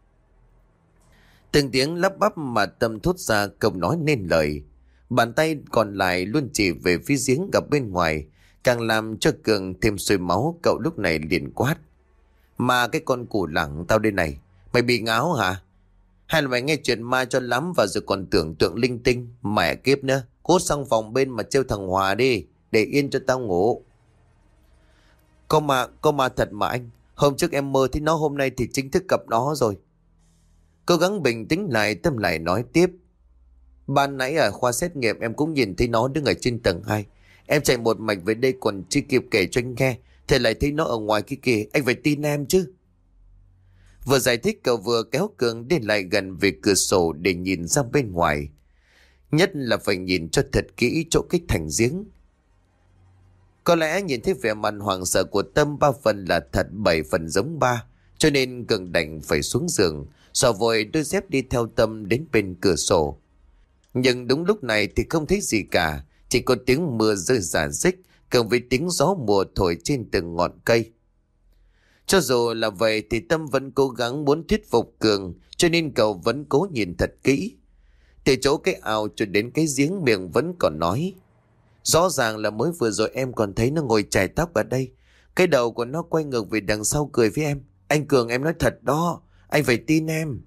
Từng tiếng lắp bắp mà Tâm thốt ra không nói nên lời. Bàn tay còn lại luôn chỉ về phía giếng gặp bên ngoài, càng làm cho Cường thêm sôi máu. Cậu lúc này liền quát: "Mà cái con củ lẳng tao đây này, mày bị ngáo hả? Hay là mày nghe chuyện ma cho lắm và rồi còn tưởng tượng linh tinh? Mẹ kiếp nữa, cốt sang phòng bên mà trêu thằng Hòa đi, để yên cho tao ngủ." Có ma, có ma thật mà anh. Hôm trước em mơ thấy nó, hôm nay thì chính thức gặp nó rồi." Cố gắng bình tĩnh lại, Tâm lại nói tiếp: "Ban nãy ở khoa xét nghiệm em cũng nhìn thấy nó đứng ở trên tầng hai. Em chạy một mạch về đây còn chưa kịp kể cho anh nghe, thì lại thấy nó ở ngoài kia kìa, anh phải tin em chứ." Vừa giải thích cậu vừa kéo Cường đi lại gần về cửa sổ để nhìn ra bên ngoài. Nhất là phải nhìn cho thật kỹ chỗ cái thành giếng. Có lẽ nhìn thấy vẻ mặt hoảng sợ của Tâm ba phần là thật, bảy phần giống ba, cho nên Cường đành phải xuống giường, xỏ vội đôi dép đi theo Tâm đến bên cửa sổ. Nhưng đúng lúc này thì không thấy gì cả, chỉ có tiếng mưa rơi rả rích cộng với tiếng gió mùa thổi trên từng ngọn cây. Cho dù là vậy thì Tâm vẫn cố gắng muốn thuyết phục Cường, cho nên cậu vẫn cố nhìn thật kỹ. Từ chỗ cái ao cho đến cái giếng, miệng vẫn còn nói: "Rõ ràng là mới vừa rồi em còn thấy nó ngồi chải tóc ở đây. Cái đầu của nó quay ngược về đằng sau cười với em. Anh Cường, em nói thật đó, anh phải tin em."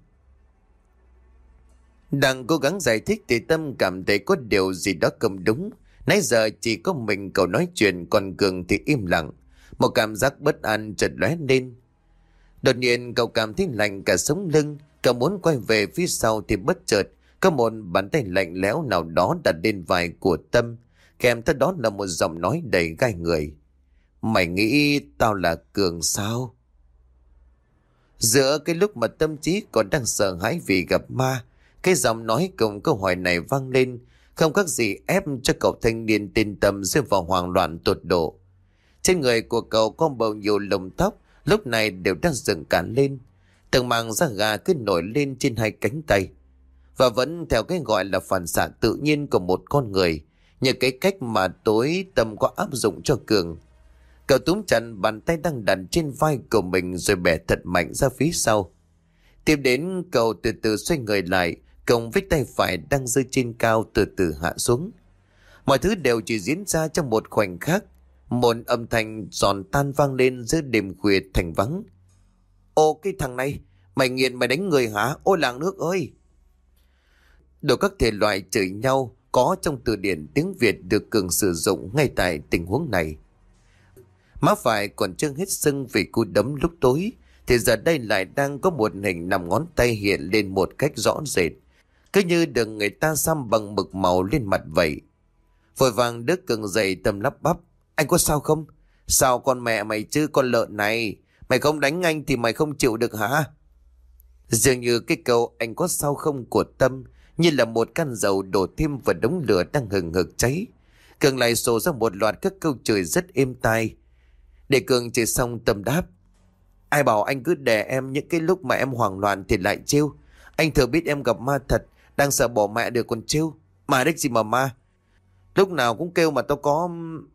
Đang cố gắng giải thích thì Tâm cảm thấy có điều gì đó không đúng. Nãy giờ chỉ có mình cậu nói chuyện, còn Cường thì im lặng. Một cảm giác bất an chợt lóe lên. Đột nhiên cậu cảm thấy lạnh cả sống lưng. Cậu muốn quay về phía sau thì bất chợt có một bàn tay lạnh lẽo nào đó đặt lên vai của Tâm, kèm theo đó là một giọng nói đầy gai người: "Mày nghĩ tao là Cường sao?" Giữa cái lúc mà tâm trí còn đang sợ hãi vì gặp ma, cái giọng nói cùng câu hỏi này vang lên, không khác gì ép cho cậu thanh niên tên Tâm rơi vào hoang loạn tột độ. Trên người của cậu có bao nhiêu lông tóc lúc này đều đang dựng cả lên, từng mảng da gà cứ nổi lên trên hai cánh tay. Và vẫn theo cái gọi là phản xạ tự nhiên của một con người, như cái cách mà tối Tâm có áp dụng cho Cường. Cậu túm chặt bàn tay đang đặt trên vai của mình rồi bẻ thật mạnh ra phía sau. Tiếp đến cậu từ từ xoay người lại, cùng với tay phải đang rơi trên cao từ từ hạ xuống. Mọi thứ đều chỉ diễn ra trong một khoảnh khắc. Một âm thanh giòn tan vang lên giữa đêm khuya thành vắng: "Ô cái thằng này, mày nghiện mày đánh người hả? Ôi làng nước ơi!" Đồ các thể loại chửi nhau có trong từ điển tiếng Việt được Cường sử dụng ngay tại tình huống này. Má phải còn chưa hết sưng vì cú đấm lúc tối, thì giờ đây lại đang có một hình nằm ngón tay hiện lên một cách rõ rệt, cứ như được người ta xăm bằng mực màu lên mặt vậy. Vội vàng đứa Cường dậy, Tâm lắp bắp: "Anh có sao không? Sao con mẹ mày chứ con lợn này, mày không đánh anh thì mày không chịu được hả?" Dường như cái câu "anh có sao không" của Tâm như là một căn dầu đổ thêm vào đống lửa đang hừng hực cháy. Cường lại xô ra một loạt các câu chửi rất êm tai. Để Cường chửi xong, Tâm đáp: "Ai bảo anh cứ đè em, những cái lúc mà em hoảng loạn thì lại trêu. Anh thừa biết em gặp ma thật, đang sợ bỏ mẹ được còn trêu. Ma đếch gì mà ma, lúc nào cũng kêu mà tao có..."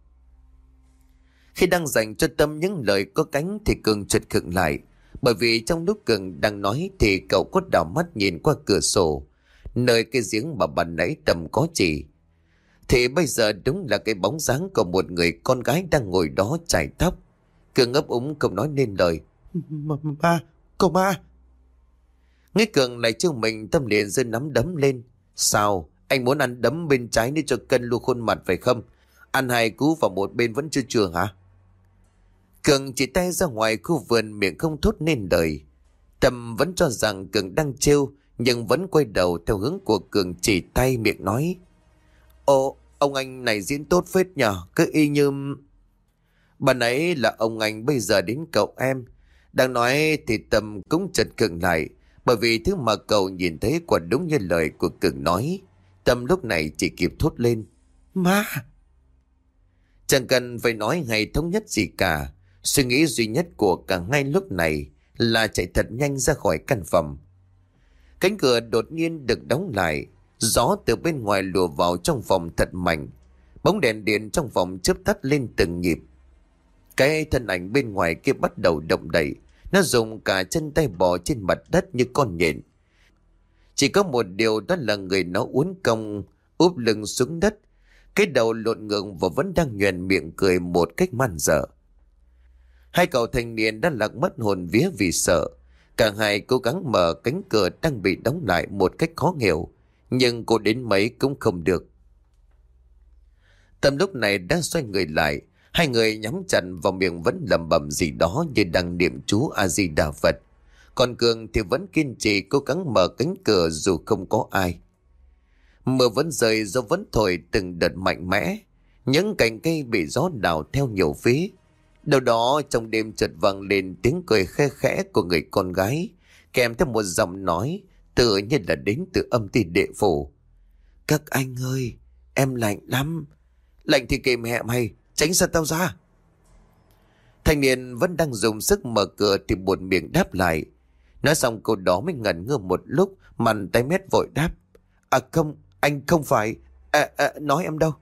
Khi đang dành cho Tâm những lời có cánh thì Cường chợt khựng lại, bởi vì trong lúc Cường đang nói thì cậu có đảo mắt nhìn qua cửa sổ, nơi cái giếng mà ban nãy Tâm có chỉ. thì bây giờ đúng là cái bóng dáng của một người con gái đang ngồi đó chải tóc. Cường ấp úng không nói nên lời. Ma, cô ma. Nghe Cường lại trêu mình, Tâm liền giơ nắm đấm lên. Sao, anh muốn ăn đấm bên trái để cho cân luôn khuôn mặt phải không? Ăn hai cú vào một bên vẫn chưa chưa hả? Cường chỉ tay ra ngoài khu vườn, miệng không thốt nên lời. Tâm vẫn cho rằng Cường đang trêu, nhưng vẫn quay đầu theo hướng của Cường chỉ tay, miệng nói. Ồ, ông anh này diễn tốt phết nhờ, cứ y như... Bà nãy là ông anh, bây giờ đến cậu em. Đang nói thì Tâm cũng chợt khựng lại, bởi vì thứ mà cậu nhìn thấy quả đúng như lời của Cường nói. Tâm lúc này chỉ kịp thốt lên. Ma! Chẳng cần phải nói hay thống nhất gì cả. Suy nghĩ duy nhất của cả hai lúc này là chạy thật nhanh ra khỏi căn phòng. Cánh cửa đột nhiên được đóng lại. Gió từ bên ngoài lùa vào trong phòng thật mạnh. Bóng đèn điện trong phòng chớp tắt lên từng nhịp. Cái thân ảnh bên ngoài kia bắt đầu động đậy. Nó dùng cả chân tay bò trên mặt đất như con nhện. Chỉ có một điều, đó là người nó uốn cong úp lưng xuống đất. Cái đầu lộn ngược và vẫn đang nhoẻn miệng cười một cách man dợ. Hai cậu thanh niên đã lạc mất hồn vía vì sợ. Cả hai cố gắng mở cánh cửa đang bị đóng lại một cách khó hiểu, nhưng cô đến mấy cũng không được. Tâm lúc này đã xoay người lại. Hai người nhắm chặt vào miệng vẫn lẩm bẩm gì đó như đang niệm chú A Di Đà Phật. Còn Cường thì vẫn kiên trì cố gắng mở cánh cửa dù không có ai. Mưa vẫn rơi, gió vẫn thổi từng đợt mạnh mẽ. Những cành cây bị gió đảo theo nhiều phía. Đâu đó trong đêm chợt vang lên tiếng cười khe khẽ của người con gái, kèm theo một giọng nói tự nhiên là đến từ âm ti địa phủ. Các anh ơi, em lạnh lắm. Lạnh thì kìm hẹ mày, tránh xa tao ra. Thanh niên vẫn đang dùng sức mở cửa thì buột miệng đáp lại. Nói xong câu đó mới ngẩn ngơ một lúc, mặt tái mét vội đáp. À không, anh không phải. À, à, nói em đâu.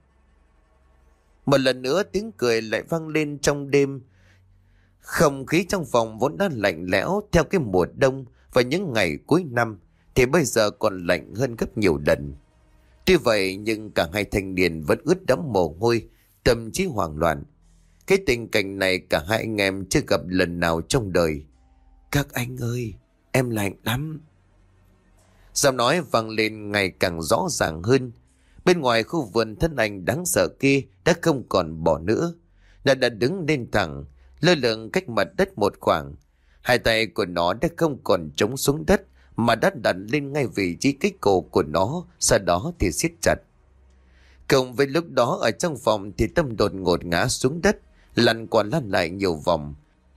Một lần nữa tiếng cười lại vang lên trong đêm. Không khí trong phòng vốn đã lạnh lẽo theo cái mùa đông và những ngày cuối năm, thì bây giờ còn lạnh hơn gấp nhiều lần. Tuy vậy nhưng cả hai thanh niên vẫn ướt đẫm mồ hôi, tâm trí hoảng loạn. Cái tình cảnh này cả hai anh em chưa gặp lần nào trong đời. Các anh ơi, em lạnh lắm. Giọng nói vang lên ngày càng rõ ràng hơn. Bên ngoài khu vườn, thân ảnh đáng sợ kia đã không còn bỏ nữa. Nó đã đứng lên thẳng, lơ lửng cách mặt đất một khoảng. Hai tay của nó đã không còn chống xuống đất, mà đã đặt lên ngay vị trí cái cổ của nó, sau đó thì siết chặt. Cùng với lúc đó ở trong phòng thì Tâm đột ngột ngã xuống đất, lăn qua lăn lại nhiều vòng.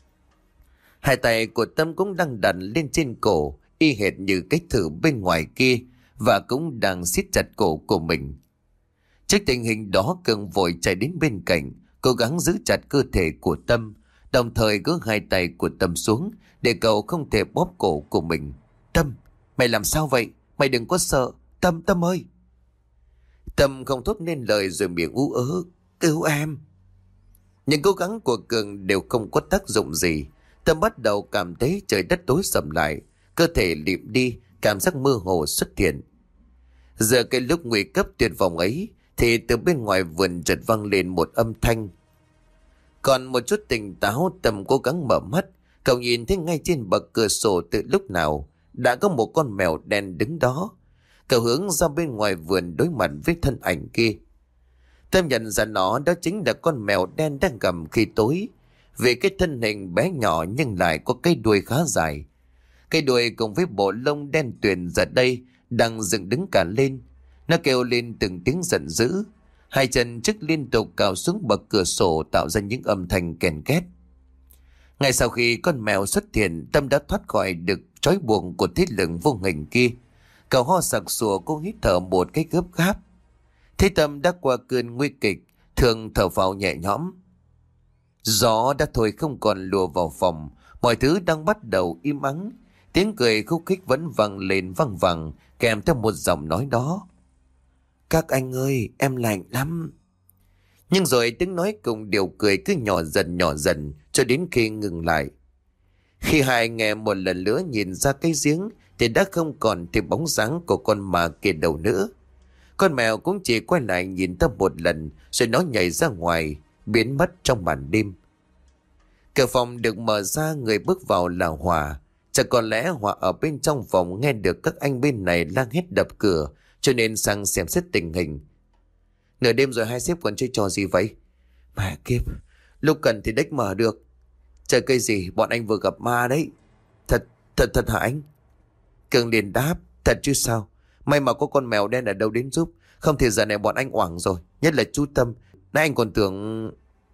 Hai tay của Tâm cũng đang đặt lên trên cổ, y hệt như cái thử bên ngoài kia, và cũng đang siết chặt cổ của mình. Trước tình hình đó, Cường vội chạy đến bên cạnh, cố gắng giữ chặt cơ thể của Tâm, đồng thời gỡ hai tay của Tâm xuống để cậu không thể bóp cổ của mình. Tâm, mày làm sao vậy? Mày đừng có sợ. Tâm, Tâm ơi. Tâm không thốt nên lời rồi miệng ú ớ. Cứu em. Những cố gắng của Cường đều không có tác dụng gì. Tâm bắt đầu cảm thấy trời đất tối sầm lại, cơ thể lịm đi, cảm giác mơ hồ xuất hiện. Giờ cái lúc nguy cấp tuyệt vọng ấy, thì từ bên ngoài vườn chợt vang lên một âm thanh. Còn một chút tỉnh táo, Tâm cố gắng mở mắt. Cậu nhìn thấy ngay trên bậc cửa sổ từ lúc nào đã có một con mèo đen đứng đó. Cậu hướng ra bên ngoài vườn đối mặt với thân ảnh kia. Tâm nhận ra nó đó chính là con mèo đen đang gầm khi tối. Vì cái thân hình bé nhỏ nhưng lại có cái đuôi khá dài. Cái đuôi cùng với bộ lông đen tuyền giờ đây đang dựng đứng cả lên. Nó kêu lên từng tiếng giận dữ. Hai chân trước liên tục cào xuống bậc cửa sổ, tạo ra những âm thanh kèn két. Ngay sau khi con mèo xuất hiện, Tâm đã thoát khỏi được trói buộc của thiết lực vô hình kia. Cậu ho sặc sụa, cô hít thở một cách gấp gáp. Thế Tâm đã qua cơn nguy kịch, thường thở phào nhẹ nhõm. Gió đã thôi không còn lùa vào phòng, mọi thứ đang bắt đầu im ắng. Tiếng cười khúc khích vẫn vang lên văng vẳng, kèm theo một giọng nói đó. Các anh ơi, em lạnh lắm. Nhưng rồi tiếng nói cùng điều cười cứ nhỏ dần nhỏ dần cho đến khi ngừng lại. Khi hai anh em một lần nữa nhìn ra cái giếng thì đã không còn thấy bóng dáng của con ma kia đâu nữa. Con mèo cũng chỉ quay lại nhìn Tâm một lần, rồi nó nhảy ra ngoài, biến mất trong màn đêm. Cửa phòng được mở ra, người bước vào là Hòa. Chắc có lẽ Hòa ở bên trong phòng nghe được các anh bên này lang hét đập cửa, cho nên sang xem xét tình hình. Nửa đêm rồi hai sếp còn chơi trò gì vậy? Mẹ kiếp, lúc cần thì đếch mở được. Chơi cây gì, bọn anh vừa gặp ma đấy. Thật, thật, thật hả anh? Cường liền đáp, thật chứ sao. May mà có con mèo đen ở đâu đến giúp, không thì giờ này bọn anh oảng rồi. Nhất là chú Tâm, nãy anh còn tưởng...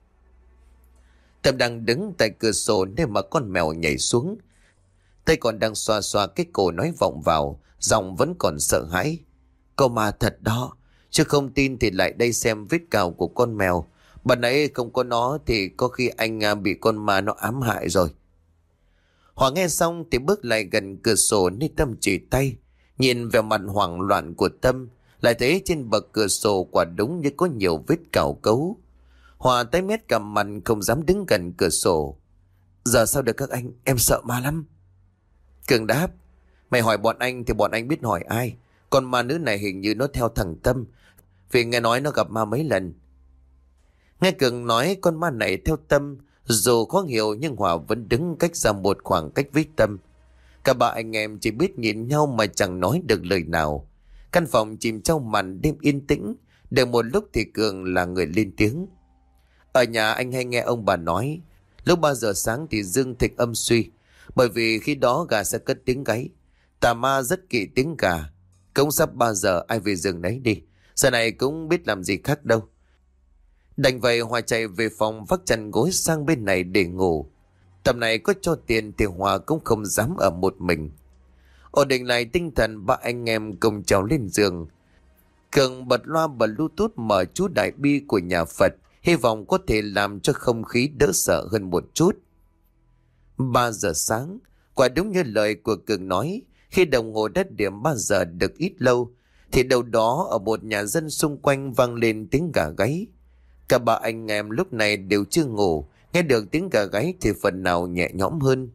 Tâm đang đứng tại cửa sổ nên mà con mèo nhảy xuống. Tay còn đang xoa xoa cái cổ nói vọng vào, giọng vẫn còn sợ hãi. Có ma thật đó, chứ không tin thì lại đây xem vết cào của con mèo. Bạn nãy không có nó thì có khi anh bị con ma nó ám hại rồi. Hoàng nghe xong thì bước lại gần cửa sổ nơi Tâm chỉ tay. Nhìn về mặt hoảng loạn của Tâm, lại thấy trên bậc cửa sổ quả đúng như có nhiều vết cào cấu. Hòa tái mét cầm mặt không dám đứng gần cửa sổ. Giờ sao được các anh, em sợ ma lắm. Cường đáp, mày hỏi bọn anh thì bọn anh biết hỏi ai. Con ma nữ này hình như nó theo thằng Tâm, vì nghe nói nó gặp ma mấy lần. Nghe Cường nói con ma này theo Tâm, dù khó hiểu nhưng Hòa vẫn đứng cách ra một khoảng cách với Tâm. Cả ba anh em chỉ biết nhìn nhau mà chẳng nói được lời nào. Căn phòng chìm trong màn đêm yên tĩnh. Được một lúc thì Cường là người lên tiếng. Ở nhà anh hay nghe ông bà nói, lúc ba giờ sáng thì dương thịnh âm suy, bởi vì khi đó gà sẽ cất tiếng gáy. Tà ma rất kỵ tiếng gà. Cũng sắp ba giờ, ai về giường nấy đi. Giờ này cũng biết làm gì khác đâu. Đành vậy Hòa chạy về phòng vác chăn gối sang bên này để ngủ. Tầm này có cho tiền thì Hòa cũng không dám ở một mình. Ổn định lại tinh thần, ba anh em cùng trèo lên giường. Cường bật loa Bluetooth mở chú đại bi của nhà Phật, hy vọng có thể làm cho không khí đỡ sợ hơn một chút. Ba giờ sáng, quả đúng như lời của Cường nói, khi đồng hồ đã điểm ba giờ được ít lâu, thì đâu đó ở một nhà dân xung quanh vang lên tiếng gà gáy. Cả ba anh em lúc này đều chưa ngủ, nghe được tiếng gà gáy thì phần nào nhẹ nhõm hơn.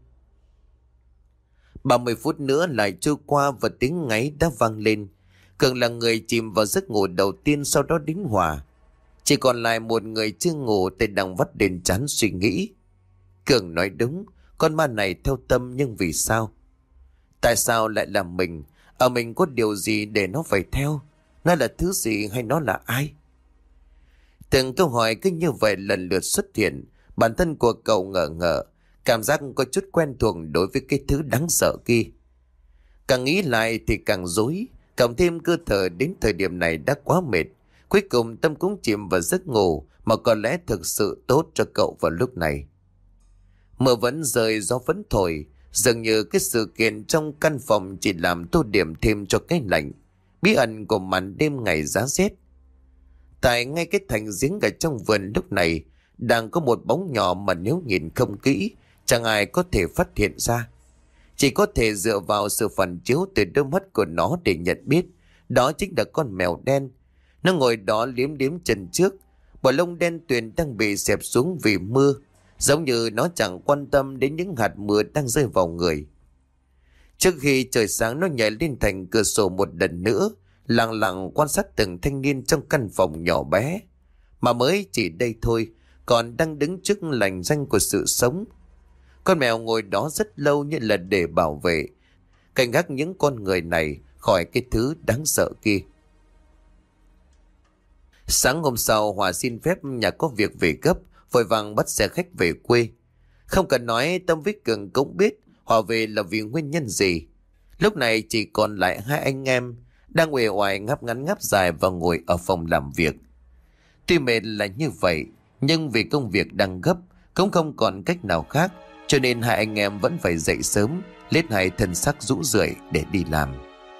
ba mươi phút nữa lại trôi qua và tiếng ngáy đã vang lên. Cường là người chìm vào giấc ngủ đầu tiên, sau đó đến Hòa. Chỉ còn lại một người chưa ngủ, tay đang vắt đến trán suy nghĩ. Cường nói đúng, con ma này theo Tâm, nhưng vì sao? Tại sao lại là mình? Ở mình có điều gì để nó phải theo? Nó là thứ gì hay nó là ai? Từng câu hỏi cứ như vậy lần lượt xuất hiện. Bản thân của cậu ngờ ngợ, cảm giác có chút quen thuộc đối với cái thứ đáng sợ kia. Càng nghĩ lại thì càng rối, cộng thêm cơ thể đến thời điểm này đã quá mệt. Cuối cùng Tâm cũng chìm vào giấc ngủ mà có lẽ thực sự tốt cho cậu vào lúc này. Mưa vẫn rơi, gió vẫn thổi, dường như cái sự kiện trong căn phòng chỉ làm tô điểm thêm cho cái lạnh bí ẩn của màn đêm ngày giá rét. Tại ngay cái thành giếng ở trong vườn lúc này đang có một bóng nhỏ mà nếu nhìn không kỹ chẳng ai có thể phát hiện ra. Chỉ có thể dựa vào sự phản chiếu từ đôi mắt của nó để nhận biết đó chính là con mèo đen. Nó ngồi đó liếm liếm chân trước, bộ lông đen tuyền đang bị xẹp xuống vì mưa, giống như nó chẳng quan tâm đến những hạt mưa đang rơi vào người. Trước khi trời sáng, nó nhảy lên thành cửa sổ một lần nữa, lặng lặng quan sát từng thanh niên trong căn phòng nhỏ bé. Mà mới chỉ đây thôi, còn đang đứng trước lành danh của sự sống. Con mèo ngồi đó rất lâu như là để bảo vệ, cảnh gác những con người này khỏi cái thứ đáng sợ kia. Sáng hôm sau, Hòa xin phép nhà có việc về gấp, vội vàng bắt xe khách về quê. Không cần nói, Tâm với Cường cũng biết Hòa về là vì nguyên nhân gì. Lúc này chỉ còn lại hai anh em đang uể oải ngáp ngắn ngáp dài và ngồi ở phòng làm việc. Tuy mệt là như vậy, nhưng vì công việc đang gấp, cũng không còn cách nào khác, cho nên hai anh em vẫn phải dậy sớm, lết hai thân xác rũ rượi để đi làm.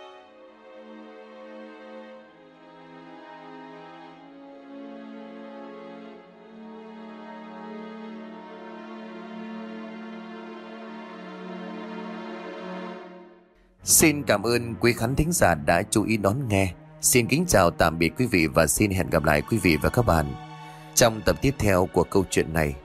Xin cảm ơn quý khán thính giả đã chú ý đón nghe. Xin kính chào tạm biệt quý vị và xin hẹn gặp lại quý vị và các bạn trong tập tiếp theo của câu chuyện này.